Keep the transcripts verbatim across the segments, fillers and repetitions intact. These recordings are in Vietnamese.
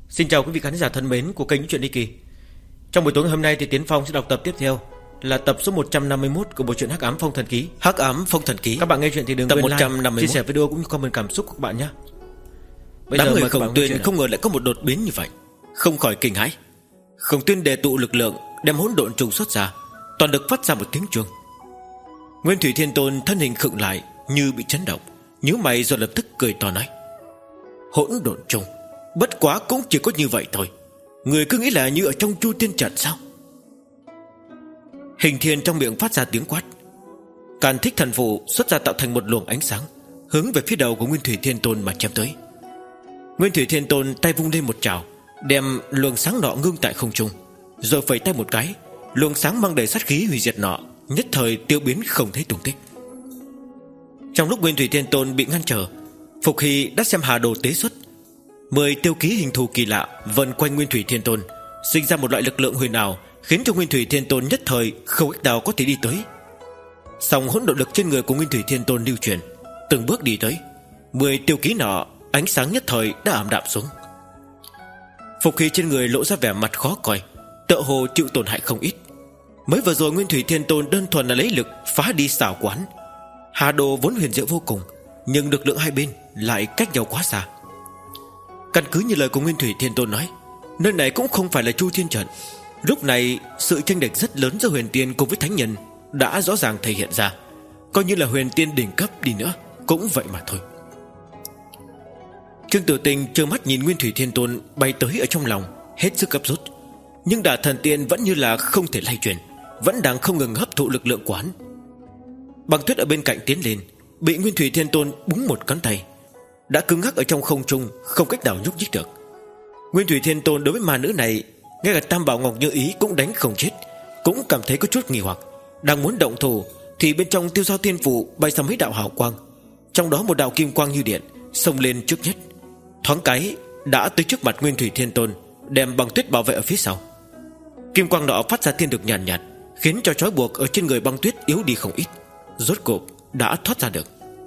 Xin chào quý vị khán giả thân mến của kênh Chuyện Đi Kỳ. Trong buổi tối ngày hôm nay thì Tiến Phong sẽ đọc tập tiếp theo, là tập số một trăm năm mươi mốt của bộ truyện Hắc Ám Phong Thần Ký. Hắc Ám Phong Thần Ký. Các bạn nghe chuyện thì đừng tập quên một trăm năm mươi like, mốt, chia sẻ video cũng như comment cảm xúc của các bạn nhé. Đám người Khổng Tuyên không ngờ lại có một đột biến như vậy, không khỏi kinh hãi. Khổng Tuyên đề tụ lực lượng, đem hỗn độn trùng xuất ra, toàn lực phát ra một tiếng chuông. Nguyên Thủy Thiên Tôn thân hình khựng lại như bị chấn động, nhíu mày rồi lập tức cười to nói: hỗn độn trùng, bất quá cũng chỉ có như vậy thôi. Người cứ nghĩ là như ở trong Chu Tiên Trận sao? Hình Thiên trong miệng phát ra tiếng quát. Càn Thích Thần Phù xuất ra tạo thành một luồng ánh sáng, hướng về phía đầu của Nguyên Thủy Thiên Tôn mà chém tới. Nguyên Thủy Thiên Tôn tay vung lên một trảo, đem luồng sáng nọ ngưng tại không trung, rồi phẩy tay một cái, luồng sáng mang đầy sát khí hủy diệt nọ nhất thời tiêu biến không thấy tung tích. Trong lúc Nguyên Thủy Thiên Tôn bị ngăn trở, Phục Hy đã xem Hà Đồ tế xuất. Mười tiêu ký hình thù kỳ lạ vần quanh Nguyên Thủy Thiên Tôn, sinh ra một loại lực lượng huyền ảo, khiến cho Nguyên Thủy Thiên Tôn nhất thời không cách nào có thể đi tới. Song hỗn độn lực trên người của Nguyên Thủy Thiên Tôn lưu truyền, từng bước đi tới. Mười tiêu ký nọ ánh sáng nhất thời đã ảm đạm xuống. Phục Hy trên người lộ ra vẻ mặt khó coi, tựa hồ chịu tổn hại không ít. Mới vừa rồi Nguyên Thủy Thiên Tôn đơn thuần là lấy lực phá đi xảo quán. Hà Đồ vốn huyền diệu vô cùng, nhưng lực lượng hai bên lại cách nhau quá xa. Căn cứ như lời của Nguyên Thủy Thiên Tôn nói, nơi này cũng không phải là Chu Thiên Trận. Lúc này sự chênh lệch rất lớn giữa huyền tiên cùng với thánh nhân đã rõ ràng thể hiện ra. Coi như là huyền tiên đỉnh cấp đi nữa cũng vậy mà thôi. Trương Tử Tình trơ mắt nhìn Nguyên Thủy Thiên Tôn bay tới ở trong lòng, hết sức gấp rút. Nhưng Đả Thần Tiên vẫn như là không thể lay chuyển, vẫn đang không ngừng hấp thụ lực lượng của hắn. Băng Tuyết ở bên cạnh tiến lên, bị Nguyên Thủy Thiên Tôn búng một cánh tay, đã cứng ngắc ở trong không trung, không cách nào nhúc nhích được. Nguyên Thủy Thiên Tôn đối với ma nữ này, ngay cả Tam Bảo Ngọc Như Ý cũng đánh không chết, cũng cảm thấy có chút nghi hoặc. Đang muốn động thủ thì bên trong Tiêu Giao Thiên Phù bay ra mấy đạo hào quang, trong đó một đạo kim quang như điện xông lên trước nhất, thoáng cái đã tới trước mặt Nguyên Thủy Thiên Tôn, đem Băng Tuyết bảo vệ ở phía sau. Kim quang nọ phát ra thiên lực nhàn nhạt, nhạt, khiến cho trói buộc ở trên người Băng Tuyết yếu đi không ít, rốt cuộc đã thoát ra được.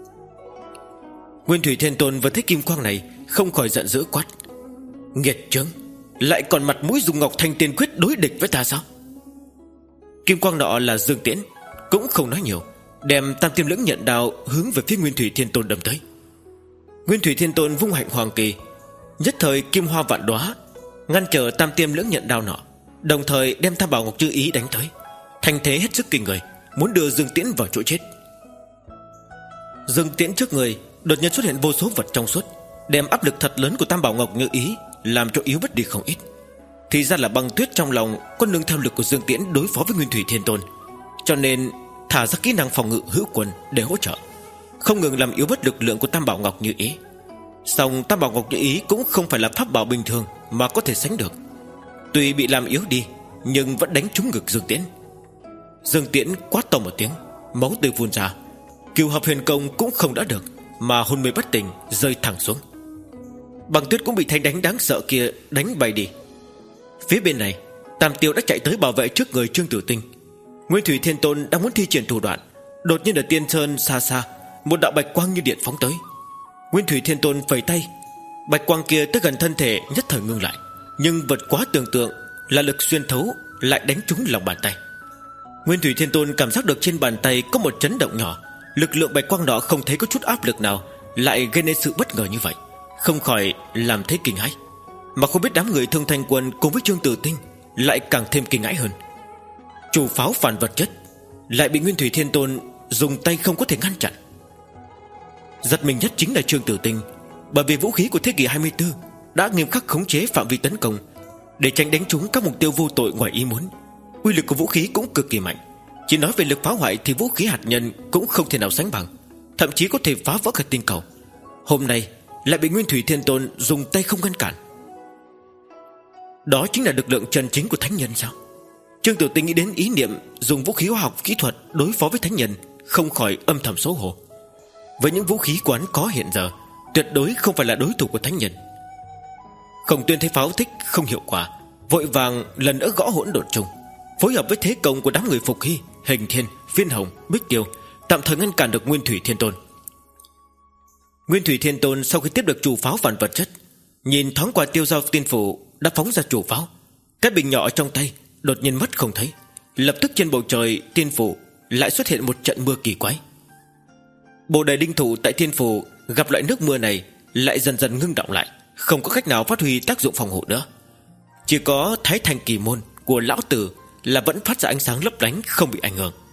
Nguyên Thủy Thiên Tôn vừa thấy kim quang này, không khỏi giận dữ quát: nghiệt chướng, lại còn mặt mũi dùng Ngọc Thanh Tiên Quyết đối địch với ta sao? Kim quang nọ là Dương Tiễn, cũng không nói nhiều, đem Tam Tiêm Lưỡng Nhận Đao hướng về phía Nguyên Thủy Thiên Tôn đâm tới. Nguyên Thủy Thiên Tôn vung hạnh hoàng kỳ, nhất thời kim hoa vạn đóa ngăn trở Tam Tiêm Lưỡng Nhận Đao nọ, đồng thời đem Tam Bảo Ngọc Như Ý đánh tới, thành thế hết sức kinh người, muốn đưa Dương Tiễn vào chỗ chết. Dương Tiễn trước người đột nhiên xuất hiện vô số vật trong suốt, đem áp lực thật lớn của Tam Bảo Ngọc Như Ý làm cho yếu bất đi không ít. Thì ra là Băng Tuyết trong lòng có nương theo lực của Dương Tiễn đối phó với Nguyên Thủy Thiên Tôn, cho nên thả ra kỹ năng phòng ngự hữu quân để hỗ trợ, không ngừng làm yếu bất lực lượng của Tam Bảo Ngọc Như Ý. Song Tam Bảo Ngọc Như Ý cũng không phải là pháp bảo bình thường mà có thể sánh được, tuy bị làm yếu đi nhưng vẫn đánh trúng ngực Dương Tiễn. Dương Tiễn quát to một tiếng, máu tươi phun ra, Cửu Hợp Huyền Công cũng không đỡ được, mà hôn mê bất tỉnh rơi thẳng xuống. Băng Tuyết cũng bị thanh đánh đáng sợ kia đánh bay đi. Phía bên này Tam Tiêu đã chạy tới bảo vệ trước người Trương Tử Tinh. Nguyên Thủy Thiên Tôn đang muốn thi triển thủ đoạn, đột nhiên ở Tiên Sơn xa xa một đạo bạch quang như điện phóng tới. Nguyên Thủy Thiên Tôn phẩy tay, bạch quang kia tới gần thân thể nhất thời ngưng lại, nhưng vượt quá tưởng tượng là lực xuyên thấu lại đánh trúng lòng bàn tay. Nguyên Thủy Thiên Tôn cảm giác được trên bàn tay có một chấn động nhỏ, lực lượng bạch quang đó không thấy có chút áp lực nào, lại gây nên sự bất ngờ như vậy, không khỏi làm thấy kinh hãi. Mà không biết đám người Thương Thanh Quân cùng với Trương Tử Tinh lại càng thêm kinh hãi hơn. Chủ pháo phản vật chất lại bị Nguyên Thủy Thiên Tôn dùng tay không có thể ngăn chặn. Giật mình nhất chính là Trương Tử Tinh, bởi vì vũ khí của thế kỷ hai mươi tư đã nghiêm khắc khống chế phạm vi tấn công, để tránh đánh trúng các mục tiêu vô tội ngoài ý muốn. Uy lực của vũ khí cũng cực kỳ mạnh, chỉ nói về lực phá hoại thì vũ khí hạt nhân cũng không thể nào sánh bằng, thậm chí có thể phá vỡ cả tinh cầu. Hôm nay lại bị Nguyên Thủy Thiên Tôn dùng tay không ngăn cản. Đó chính là lực lượng chân chính của thánh nhân sao? Trương Tử Tinh nghĩ đến ý niệm dùng vũ khí hóa học kỹ thuật đối phó với thánh nhân, không khỏi âm thầm xấu hổ. Với những vũ khí quán có hiện giờ, tuyệt đối không phải là đối thủ của thánh nhân. Khổng Tuyên thấy pháo thích không hiệu quả, vội vàng lần nữa gõ hỗn độn trùng, phối hợp với thế công của đám người Phục Hy, Hình Thiên, Viên Hồng, Bích Tiêu, tạm thời ngăn cản được Nguyên Thủy Thiên Tôn. Nguyên Thủy Thiên Tôn sau khi tiếp được chủ pháo phản vật chất, Nhìn thoáng qua Tiêu Giao tiên phủ đã phóng ra chủ pháo. Cái bình nhỏ trong tay đột nhiên mất không thấy. Lập tức trên bầu trời tiên phủ lại xuất hiện một trận mưa kỳ quái. Bồ đề đinh thụ tại tiên phủ gặp loại nước mưa này lại dần dần ngưng động lại, không có cách nào phát huy tác dụng phòng hộ nữa. Chỉ có Thái Thanh kỳ môn của lão tử là vẫn phát ra ánh sáng lấp lánh, không bị ảnh hưởng.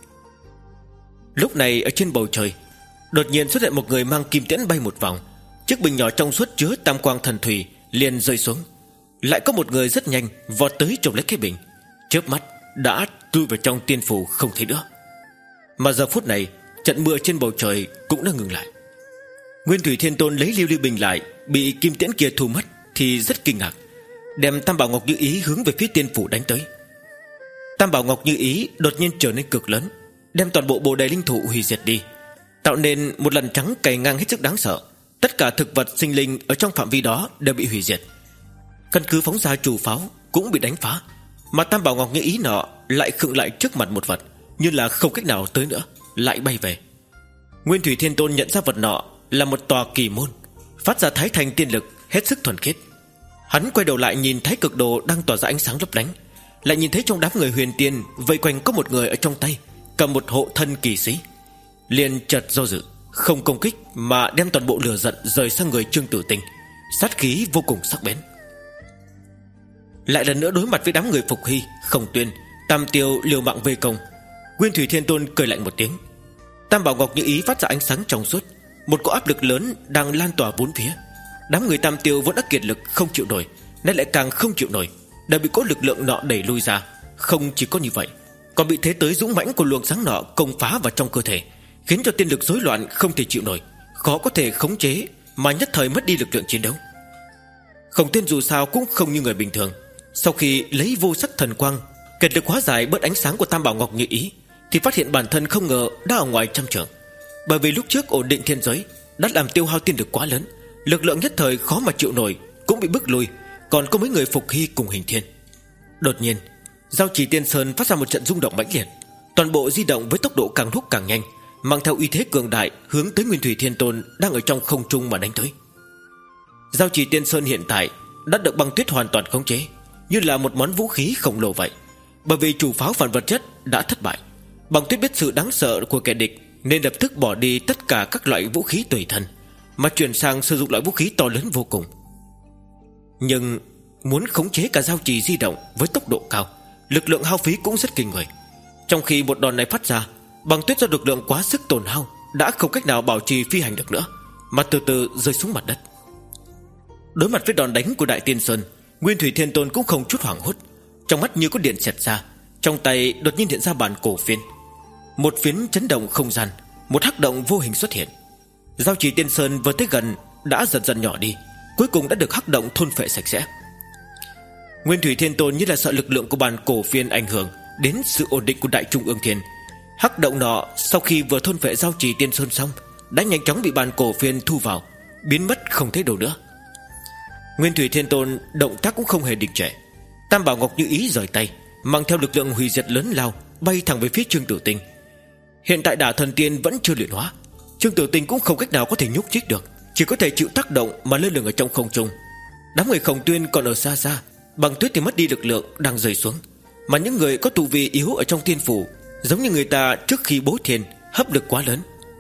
Lúc này ở trên bầu trời đột nhiên xuất hiện một người mang kim tiễn bay một vòng. Chiếc bình nhỏ trong suốt chứa tam quang thần thủy liền rơi xuống. Lại có một người rất nhanh vọt tới trộm lấy cái bình, chớp mắt đã chui vào trong tiên phủ không thấy nữa. Mà giờ phút này trận mưa trên bầu trời cũng đã ngừng lại. Nguyên Thủy Thiên Tôn lấy lưu ly bình lại, bị kim tiễn kia thu mất thì rất kinh ngạc, đem Tam Bảo Ngọc Như Ý hướng về phía tiên phủ đánh tới. Tam Bảo Ngọc Như Ý đột nhiên trở nên cực lớn, đem toàn bộ bồ đề linh thụ hủy diệt đi, tạo nên một lần trắng cày ngang hết sức đáng sợ. Tất cả thực vật sinh linh ở trong phạm vi đó đều bị hủy diệt. Căn cứ phóng ra chủ pháo cũng bị đánh phá, mà Tam Bảo Ngọc Như Ý nọ lại khựng lại trước mặt một vật, như là không cách nào tới nữa, lại bay về. Nguyên Thủy Thiên Tôn nhận ra vật nọ là một tòa kỳ môn, phát ra thái thành tiên lực hết sức thuần khiết. Hắn quay đầu lại nhìn Thái Cực Đồ đang tỏa ra ánh sáng lấp lánh, lại nhìn thấy trong đám người huyền tiên vây quanh có một người ở trong tay cầm một hộ thân kỳ sĩ, liền chợt do dự, không công kích mà đem toàn bộ lửa giận rời sang người Trương Tử Tinh, sát khí vô cùng sắc bén. Lại lần nữa đối mặt với đám người Phục Hy, Khổng Tuyên, Tam Tiêu liều mạng vây công. Nguyên Thủy Thiên Tôn cười lạnh một tiếng. Tam Bảo Ngọc Như Ý phát ra ánh sáng trong suốt, một cỗ áp lực lớn đang lan tỏa bốn phía. Đám người Tam Tiêu vốn đã kiệt lực không chịu nổi, nay lại càng không chịu nổi, đã bị cỗ lực lượng nọ đẩy lui ra. Không chỉ có như vậy, còn bị thế tới dũng mãnh của luồng sáng nọ công phá vào trong cơ thể, khiến cho tiên lực rối loạn không thể chịu nổi, khó có thể khống chế, mà nhất thời mất đi lực lượng chiến đấu. Khổng Tuyên dù sao cũng không như người bình thường, sau khi lấy vô sắc thần quang kiệt lực hóa giải bớt ánh sáng của Tam Bảo Ngọc Như Ý, thì phát hiện bản thân không ngờ đã ở ngoài trăm trượng. Bởi vì lúc trước ổn định thiên giới đã làm tiêu hao tiên lực quá lớn, lực lượng nhất thời khó mà chịu nổi, cũng bị bức lui. Còn có mấy người Phục Hy cùng Hình Thiên. Đột nhiên Giao Chỉ Tiên Sơn phát ra một trận rung động mãnh liệt, toàn bộ di động với tốc độ càng lúc càng nhanh, mang theo uy thế cường đại hướng tới Nguyên Thủy Thiên Tôn đang ở trong không trung mà đánh tới. Giao Chỉ Tiên Sơn hiện tại đã được băng tuyết hoàn toàn khống chế, như là một món vũ khí khổng lồ vậy. Bởi vì chủ pháo phản vật chất đã thất bại, băng tuyết biết sự đáng sợ của kẻ địch nên lập tức bỏ đi tất cả các loại vũ khí tùy thân, mà chuyển sang sử dụng loại vũ khí to lớn vô cùng. Nhưng muốn khống chế cả giao trì di động với tốc độ cao, lực lượng hao phí cũng rất kinh người. Trong khi một đòn này phát ra, băng tuyết do lực lượng quá sức tổn hao đã không cách nào bảo trì phi hành được nữa, mà từ từ rơi xuống mặt đất. Đối mặt với đòn đánh của Đại Tiên Sơn, Nguyên Thủy Thiên Tôn cũng không chút hoảng hốt, trong mắt như có điện xẹt ra, trong tay đột nhiên hiện ra bản cổ phiến. Một phiến chấn động không gian, một hắc động vô hình xuất hiện. Giao Chỉ Tiên Sơn vừa tới gần đã dần dần nhỏ đi, cuối cùng đã được hắc động thôn phệ sạch sẽ. Nguyên Thủy Thiên Tôn như là sợ lực lượng của bản cổ phiến ảnh hưởng đến sự ổn định của Đại Trung Ương Thiên. Hắc động nọ sau khi vừa thôn phệ Giao Chỉ Tiên Sơn xong, đã nhanh chóng bị bản cổ phiến thu vào, biến mất không thấy đâu nữa. Nguyên Thủy Thiên Tôn động tác cũng không hề đình trệ. Tam Bảo Ngọc Như Ý rời tay, mang theo lực lượng hủy diệt lớn lao bay thẳng về phía Trương Tử Tinh. Hiện tại Đả Thần Tiên vẫn chưa luyện hóa, Trương Tử Tinh cũng không cách nào có thể nhúc nhích được, chỉ có thể chịu tác động mà lơ lửng ở trong không trung. Đám người Khổng Tuyên còn ở xa xa, băng tuyết thì mất đi lực lượng đang rơi xuống, mà những người có tu vi yếu ở trong tiên phủ giống như người ta trước khi bố thiên hấp lực quá lớn,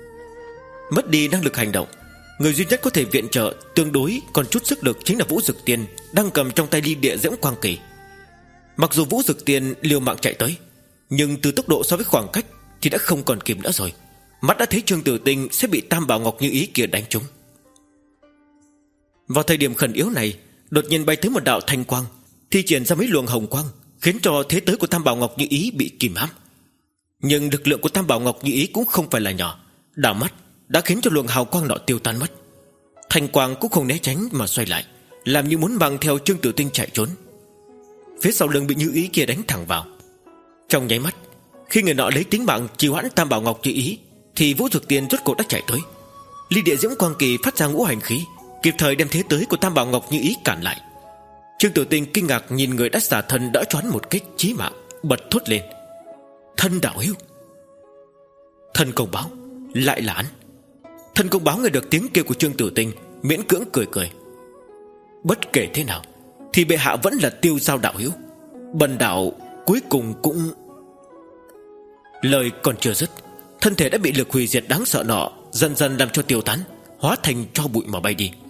mất đi năng lực hành động. Người duy nhất có thể viện trợ tương đối còn chút sức lực chính là Vũ Dực Tiên đang cầm trong tay ly địa diễm quang kỳ. Mặc dù Vũ Dực Tiên liều mạng chạy tới, nhưng từ tốc độ so với khoảng cách thì đã không còn kịp nữa rồi. Mắt đã thấy Trương Tử Tinh sẽ bị Tam Bảo Ngọc Như Ý kia đánh trúng. Vào thời điểm khẩn yếu này, đột nhiên bay tới một đạo thanh quang, thi triển ra mấy luồng hồng quang, khiến cho thế tới của Tam Bảo Ngọc Như Ý bị kìm hãm. Nhưng lực lượng của Tam Bảo Ngọc Như Ý cũng không phải là nhỏ, đảo mắt đã khiến cho luồng hào quang nọ tiêu tan mất. Thanh quang cũng không né tránh mà xoay lại, làm như muốn mang theo Trương Tử Tinh chạy trốn. Phía sau lưng bị Như Ý kia đánh thẳng vào. Trong nháy mắt, khi người nọ lấy tính mạng trì hoãn Tam Bảo Ngọc Như Ý, thì Vũ Dực Tiên rốt cuộc đã chạy tới. Ly địa diễm quang kỳ phát ra ngũ hành khí, kịp thời đem thế tới của Tam Bảo Ngọc Như Ý cản lại. Trương Tử Tinh kinh ngạc nhìn người đã xả thân đỡ choán một kích chí mạng, bật thốt lên: Thân đạo hữu! Thân công báo, lại là hắn! Thân công báo nghe được tiếng kêu của Trương Tử Tinh, miễn cưỡng cười cười. Bất kể thế nào thì bệ hạ vẫn là Tiêu Giao đạo hữu. Bần đạo cuối cùng cũng... Lời còn chưa dứt, thân thể đã bị lực hủy diệt đáng sợ nọ dần dần làm cho tiêu tán, hóa thành tro bụi mà bay đi.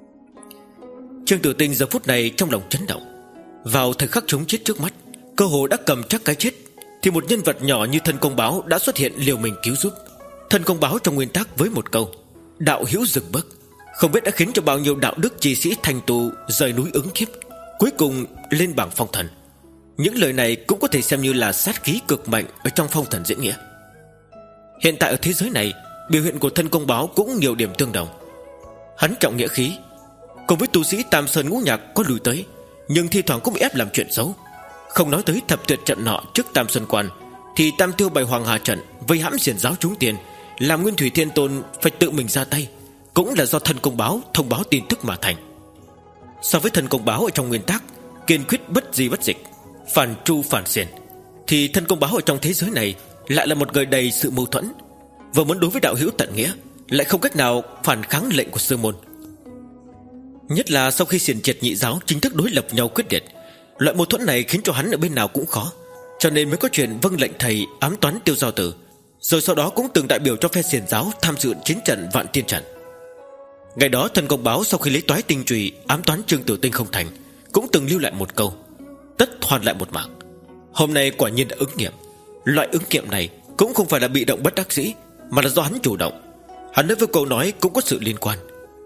Trương Tử Tinh giờ phút này trong lòng chấn động. Vào thời khắc chống chết trước mắt, cơ hồ đã cầm chắc cái chết, thì một nhân vật nhỏ như Thân Công Báo đã xuất hiện liều mình cứu giúp. Thân Công Báo trong nguyên tắc với một câu đạo hữu dừng bước, không biết đã khiến cho bao nhiêu đạo đức chi sĩ thành tù rời núi ứng kiếp, cuối cùng lên bảng phong thần. Những lời này cũng có thể xem như là sát khí cực mạnh ở trong phong thần diễn nghĩa. Hiện tại ở thế giới này, biểu hiện của Thân Công Báo cũng nhiều điểm tương đồng. Hắn trọng nghĩa khí, cùng với tu sĩ Tam Sơn Ngũ Nhạc có lùi tới, nhưng thi thoảng cũng bị ép làm chuyện xấu. Không nói tới thập tuyệt trận nọ trước Tam Sơn Quan, thì Tam Tiêu bày Hoàng Hà trận vây hãm xiển giáo chúng tiền, làm Nguyên Thủy Thiên Tôn phải tự mình ra tay, cũng là do Thân Công Báo thông báo tin tức mà thành. So với Thân Công Báo ở trong nguyên tắc kiên quyết bất di bất dịch, phản tru phản xiển, thì Thân Công Báo ở trong thế giới này lại là một người đầy sự mâu thuẫn, vừa muốn đối với đạo hữu tận nghĩa, lại không cách nào phản kháng lệnh của sư môn. Nhất là sau khi xiển triệt nhị giáo chính thức đối lập nhau quyết liệt, loại mâu thuẫn này khiến cho hắn ở bên nào cũng khó, cho nên mới có chuyện vâng lệnh thầy ám toán Tiêu Giao Tử, rồi sau đó cũng từng đại biểu cho phe xiển giáo tham dự chiến trận Vạn Tiên Trận. Ngày đó Thân Công Báo sau khi lấy toái tinh chùy ám toán Trương Tử Tinh không thành, cũng từng lưu lại một câu tất hoàn lại một mạng. Hôm nay quả nhiên đã ứng nghiệm. Loại ứng nghiệm này cũng không phải là bị động bất đắc dĩ, mà là do hắn chủ động. Hắn nói với câu nói cũng có sự liên quan.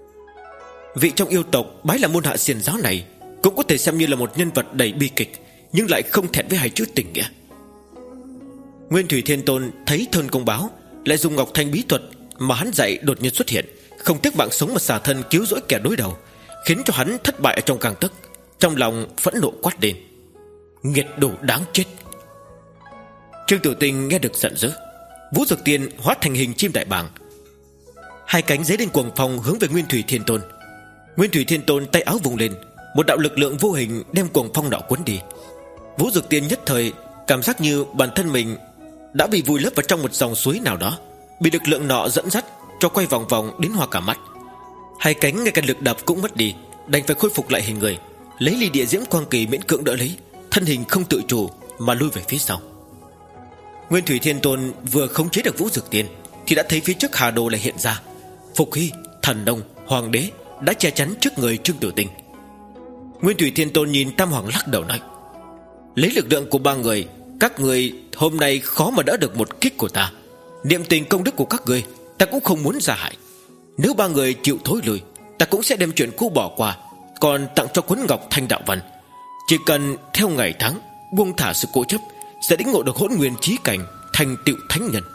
Vị trong yêu tộc bái là môn hạ xiển giáo này cũng có thể xem như là một nhân vật đầy bi kịch, nhưng lại không thẹn với hai chữ tình nghĩa. Nguyên Thủy Thiên Tôn thấy Thân Công Báo lại dùng Ngọc Thanh bí thuật mà hắn dạy đột nhiên xuất hiện, không tiếc mạng sống mà xả thân cứu rỗi kẻ đối đầu, khiến cho hắn thất bại ở trong gang tấc. Trong lòng phẫn nộ quát lên: nghiệt đồ đáng chết! Trương Tử Tinh nghe được giận dữ, Vũ Dực Tiên hóa thành hình chim đại bàng, hai cánh giấy lên cuồng phong hướng về Nguyên Thủy Thiên Tôn. Nguyên Thủy Thiên Tôn tay áo vùng lên, một đạo lực lượng vô hình đem cuồng phong nọ cuốn đi. Vũ Dực Tiên nhất thời cảm giác như bản thân mình đã bị vùi lấp vào trong một dòng suối nào đó, bị lực lượng nọ dẫn dắt cho quay vòng vòng đến hoa cả mắt. Hai cánh ngay cả lực đập cũng mất đi, đành phải khôi phục lại hình người, lấy ly địa diễm quang kỳ miễn cưỡng đỡ lấy, thân hình không tự chủ mà lui về phía sau. Nguyên Thủy Thiên Tôn vừa khống chế được Vũ Dực Tiên thì đã thấy phía trước Hà Đồ lại hiện ra. Phục Hy, Thần Nông, Hoàng Đế đã che chắn trước người Trương Tử Tinh. Nguyên Thủy Thiên Tôn nhìn Tam Hoàng lắc đầu nói: lấy lực lượng của ba người, các người hôm nay khó mà đỡ được một kích của ta. Niệm tình công đức của các người, ta cũng không muốn ra hại. Nếu ba người chịu thối lùi, ta cũng sẽ đem chuyện cũ bỏ qua, còn tặng cho cuốn Ngọc Thanh Đạo Văn. Chỉ cần theo ngày tháng, buông thả sự cố chấp, sẽ lĩnh ngộ được hỗn nguyên chí cảnh, thành tựu thánh nhân.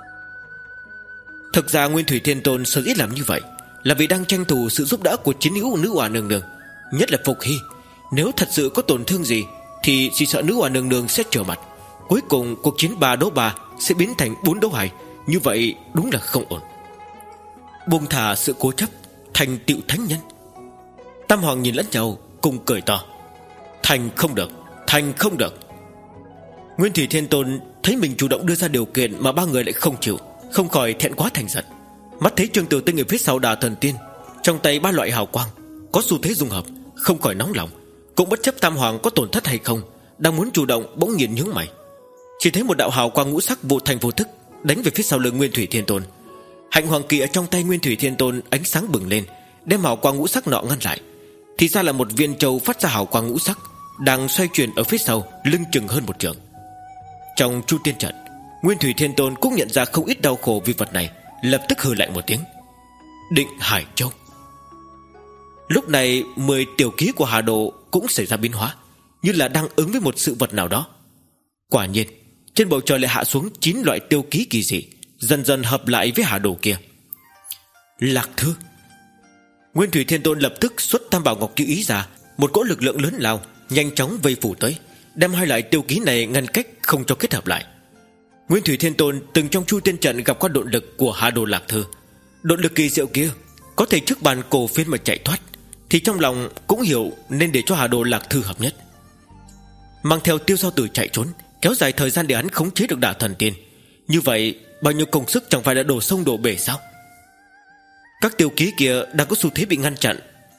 Thực ra Nguyên Thủy Thiên Tôn sở dĩ làm như vậy là vì đang tranh thủ sự giúp đỡ của chiến hữu nữ oà nương nương, nhất là Phục Hy. Nếu thật sự có tổn thương gì thì chỉ sợ nữ oà nương nương sẽ trở mặt, cuối cùng cuộc chiến ba đấu ba sẽ biến thành bốn đấu hai. Như vậy đúng là không ổn. Buông thả sự cố chấp, thành tựu thánh nhân. Tam Hoàng nhìn lẫn nhau cùng cười to: thành không được, thành không được. Nguyên Thủy Thiên Tôn thấy mình chủ động đưa ra điều kiện mà ba người lại không chịu, không khỏi thẹn quá thành giận. Mắt thấy Trương Tử Tinh ở phía sau Đà Thần Tiên, trong tay ba loại hào quang có xu thế dung hợp, không khỏi nóng lòng. Cũng bất chấp Tam Hoàng có tổn thất hay không, đang muốn chủ động bỗng nhiên nhướng mày. Chỉ thấy một đạo hào quang ngũ sắc vô thành vô thức đánh về phía sau lưng Nguyên Thủy Thiên Tôn. Hạnh Hoàng Kỳ ở trong tay Nguyên Thủy Thiên Tôn ánh sáng bừng lên, đem hào quang ngũ sắc nọ ngăn lại. Thì ra là một viên châu phát ra hào quang ngũ sắc, đang xoay chuyển ở phía sau, lưng chừng hơn một trượng. Trong Chu Tiên Trận, Nguyên Thủy Thiên Tôn cũng nhận ra không ít đau khổ vì vật này, lập tức hừ lạnh một tiếng: Định Hải Châu. Lúc này mười tiểu ký của Hà Đồ cũng xảy ra biến hóa, như là đang ứng với một sự vật nào đó. Quả nhiên trên bầu trời lại hạ xuống chín loại tiêu ký kỳ dị, dần dần hợp lại với Hà Đồ kia. Lạc Thư. Nguyên Thủy Thiên Tôn lập tức xuất Tam Bảo Ngọc Như Ý ra, một cỗ lực lượng lớn lao nhanh chóng vây phủ tới, đem hai loại tiêu ký này ngăn cách, không cho kết hợp lại. Nguyên Thủy Thiên Tôn từng trong Chu Tiên Trận gặp qua độn lực của Hà Đồ Lạc Thư. Độn lực kỳ diệu kia có thể trước bàn cổ phiên mà chạy thoát, thì trong lòng cũng hiểu nên để cho Hà Đồ Lạc Thư hợp nhất. Mang theo Tiêu Giao Tử chạy trốn, kéo dài thời gian để hắn khống chế được Đả Thần Tiên. Như vậy bao nhiêu công sức chẳng phải đã đổ sông đổ bể sao? Các tiêu ký kia đang có xu thế bị ngăn chặn,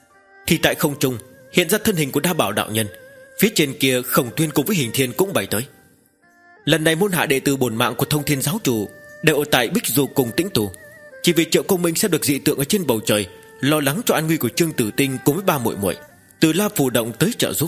thì tại không trung hiện ra thân hình của Đa Bảo đạo nhân. Phía trên kia Khổng Tuyên cùng với Hình Thiên cũng bay tới. Lần này môn hạ đệ tử bổn mạng của Thông Thiên giáo chủ đều ở tại Bích Du cùng tĩnh tù, chỉ vì Triệu Công Minh sẽ được dị tượng ở trên bầu trời, lo lắng cho an nguy của Trương Tử Tinh cùng với ba muội muội, từ La Phù Động tới trợ giúp.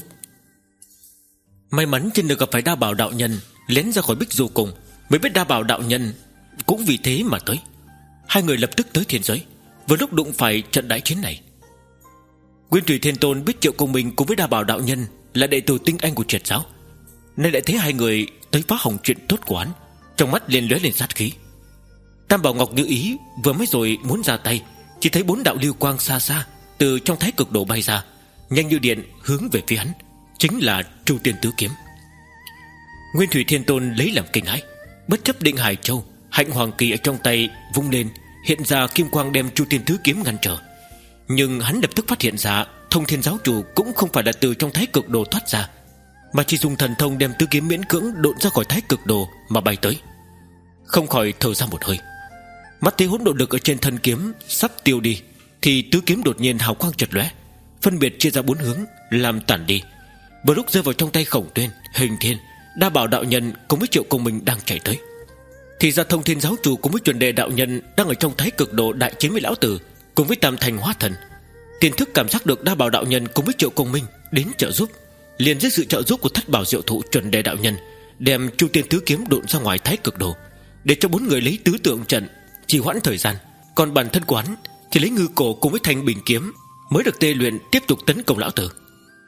May mắn trên đường gặp phải Đa Bảo đạo nhân lén ra khỏi Bích Du cùng, mới biết Đa Bảo đạo nhân cũng vì thế mà tới. Hai người lập tức tới thiên giới, vừa lúc đụng phải trận đại chiến này. Nguyên Thủy Thiên Tôn biết Triệu Công Minh cùng với Đa Bảo đạo nhân là đệ tử tinh anh của Triệt giáo, nên lại thấy hai người tới phá hỏng chuyện tốt của hắn, trong mắt liền lóe lên sát khí. Tam Bảo Ngọc Như Ý vừa mới rồi muốn ra tay, chỉ thấy bốn đạo lưu quang xa xa từ trong Thái Cực Đồ bay ra, nhanh như điện hướng về phía hắn, chính là Chu Tiên Tứ Kiếm. Nguyên Thủy Thiên Tôn lấy làm kinh hãi, bất chấp Định Hải Châu, Hạnh Hoàng Kỳ ở trong tay vung lên, hiện ra kim quang đem Chu Tiên Tứ Kiếm ngăn trở. Nhưng hắn lập tức phát hiện ra Thông Thiên giáo chủ cũng không phải là từ trong Thái Cực Đồ thoát ra, mà chỉ dùng thần thông đem tứ kiếm miễn cưỡng độn ra khỏi Thái Cực Đồ mà bay tới. Không khỏi thở ra một hơi. Mắt thấy hỗn độn lực ở trên thân kiếm sắp tiêu đi, thì tứ kiếm đột nhiên hào quang chợt lóe, phân biệt chia ra bốn hướng làm tản đi. Vừa lúc rơi vào trong tay Khổng Tuyên, Hình Thiên, Đa Bảo đạo nhân cùng với Triệu Công Minh đang chạy tới. Thì ra Thông Thiên giáo chủ cùng với Chuẩn Đề đạo nhân đang ở trong Thái Cực Đồ đại chiến với lão tử cùng với Tam Thành Hóa Thần. Tiền thức cảm giác được Đa Bảo đạo nhân cùng với Triệu Công Minh đến trợ giúp, liền dưới sự trợ giúp của Thất Bảo Diệu Thụ Chuẩn Đề đạo nhân, đem Chu Tiên Tứ Kiếm độn ra ngoài Thái Cực Đồ, để cho bốn người lấy tứ tượng trận trì hoãn thời gian. Còn bản thân quán thì lấy ngư cổ cùng với Thanh Bình kiếm mới được tê luyện tiếp tục tấn công lão tử.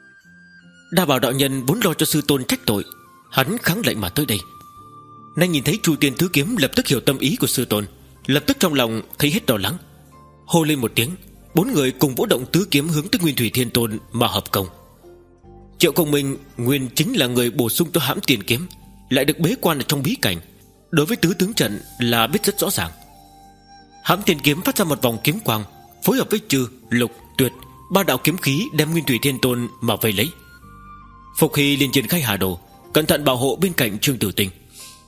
Đa Bảo đạo nhân vốn lo cho sư tôn trách tội, hắn kháng lệnh mà tới đây. Nay nhìn thấy Chu Tiên Tứ Kiếm lập tức hiểu tâm ý của sư tôn, lập tức trong lòng thấy hết lo lắng, hô lên một tiếng, bốn người cùng vỗ động tứ kiếm hướng tới Nguyên Thủy Thiên Tôn mà hợp công. Triệu Công Minh nguyên chính là người bổ sung cho Hãm Tiền Kiếm, lại được bế quan ở trong bí cảnh, đối với tứ tướng trận là biết rất rõ ràng. Hãm Tiền Kiếm phát ra một vòng kiếm quang, phối hợp với Trư, Lục, Tuyệt, ba đạo kiếm khí đem Nguyên Thủy Thiên Tôn mà vây lấy. Phục Hy liền triển khai Hà Đồ, cẩn thận bảo hộ bên cạnh Trương Tử Tinh.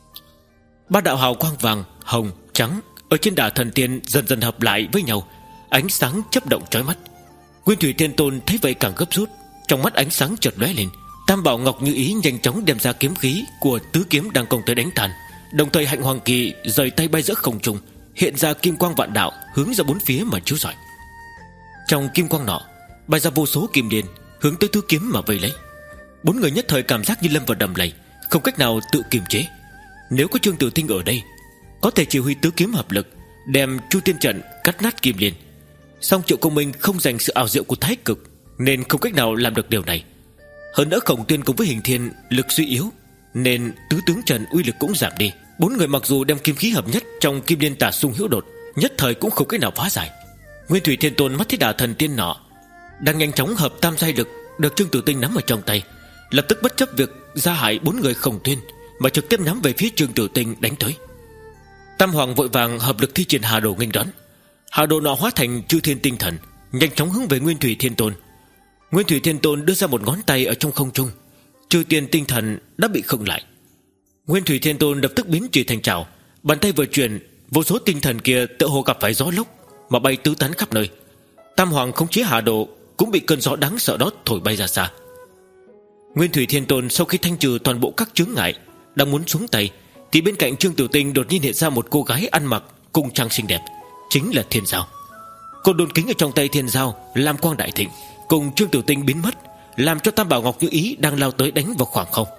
Ba đạo hào quang vàng, hồng, trắng ở trên Đả Thần Tiên dần dần hợp lại với nhau, ánh sáng chớp động chói mắt. Nguyên Thủy Thiên Tôn thấy vậy càng gấp rút, trong mắt ánh sáng chợt lóe lên. Tam Bảo Ngọc Như Ý nhanh chóng đem ra kiếm khí của tứ kiếm đang công tới đánh tàn, đồng thời Hạnh Hoàng Kỳ rời tay bay giữa không trung, hiện ra kim quang vạn đạo hướng ra bốn phía mà chiếu rọi. Trong kim quang nọ bay ra vô số kim điên hướng tới tứ kiếm mà vây lấy. Bốn người nhất thời cảm giác như lâm vào đầm lầy, không cách nào tự kiềm chế. Nếu có Trương Tử Tinh ở đây, có thể chỉ huy tứ kiếm hợp lực đem Chu Tiên trận cắt nát kim liên. Song Triệu Công Minh không dành sự ảo diệu của Thái Cực, nên không cách nào làm được điều này. Hơn nữa Khổng Tuyên cùng với Hình Thiên lực suy yếu, nên tứ tướng trận uy lực cũng giảm đi. Bốn người mặc dù đem kim khí hợp nhất trong kim liên tả xung hữu đột, nhất thời cũng không cách nào phá giải. Nguyên Thủy Thiên Tôn mắt thấy Đả Thần Tiên nọ đang nhanh chóng hợp tam giai lực được Trương Tử Tinh nắm ở trong tay, lập tức bất chấp việc gia hại bốn người Khổng Tuyên mà trực tiếp nắm về phía Trương Tử Tinh đánh tới. Tam Hoàng vội vàng hợp lực thi triển Hà Đồ nghênh đón. Hà Đồ nọ hóa thành Chư Thiên Tinh Thần, nhanh chóng hướng về Nguyên Thủy Thiên Tôn. Nguyên Thủy Thiên Tôn đưa ra một ngón tay ở trong không trung, Chư Thiên Tinh Thần đã bị khựng lại. Nguyên Thủy Thiên Tôn lập tức biến chỉ thành trảo, bàn tay vừa chuyển, vô số tinh thần kia tựa hồ gặp phải gió lốc mà bay tứ tán khắp nơi. Tam Hoàng khống chế Hà Đồ cũng bị cơn gió đáng sợ đó thổi bay ra xa. Nguyên Thủy Thiên Tôn sau khi thanh trừ toàn bộ các chướng ngại, đang muốn xuống tay, thì bên cạnh Trương Tử Tinh đột nhiên hiện ra một cô gái ăn mặc cung trang xinh đẹp, chính là Thiên Giao. Cô đồn kính ở trong tay Thiên Giao lam quang đại thịnh, cùng Trương Tử Tinh biến mất, làm cho Tam Bảo Ngọc Như Ý đang lao tới đánh vào khoảng không.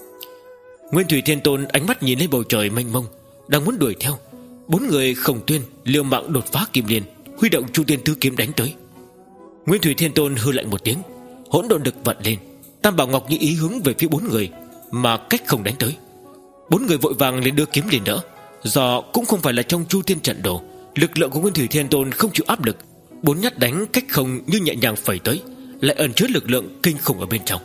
Nguyên Thủy Thiên Tôn ánh mắt nhìn lên bầu trời mênh mông, đang muốn đuổi theo. Bốn người Khổng Tuyên liều mạng đột phá kim liên, huy động Chu Tiên Tứ Kiếm đánh tới. Nguyên Thủy Thiên Tôn hư lạnh một tiếng, hỗn độn lực vận lên, Tam Bảo Ngọc Như Ý hướng về phía bốn người mà cách không đánh tới. Bốn người vội vàng lên đưa kiếm lên đỡ. Do cũng không phải là trong Chu Tiên trận đồ, lực lượng của Nguyên Thủy Thiên Tôn không chịu áp lực, bốn nhát đánh cách không như nhẹ nhàng phẩy tới, lại ẩn chứa lực lượng kinh khủng ở bên trong.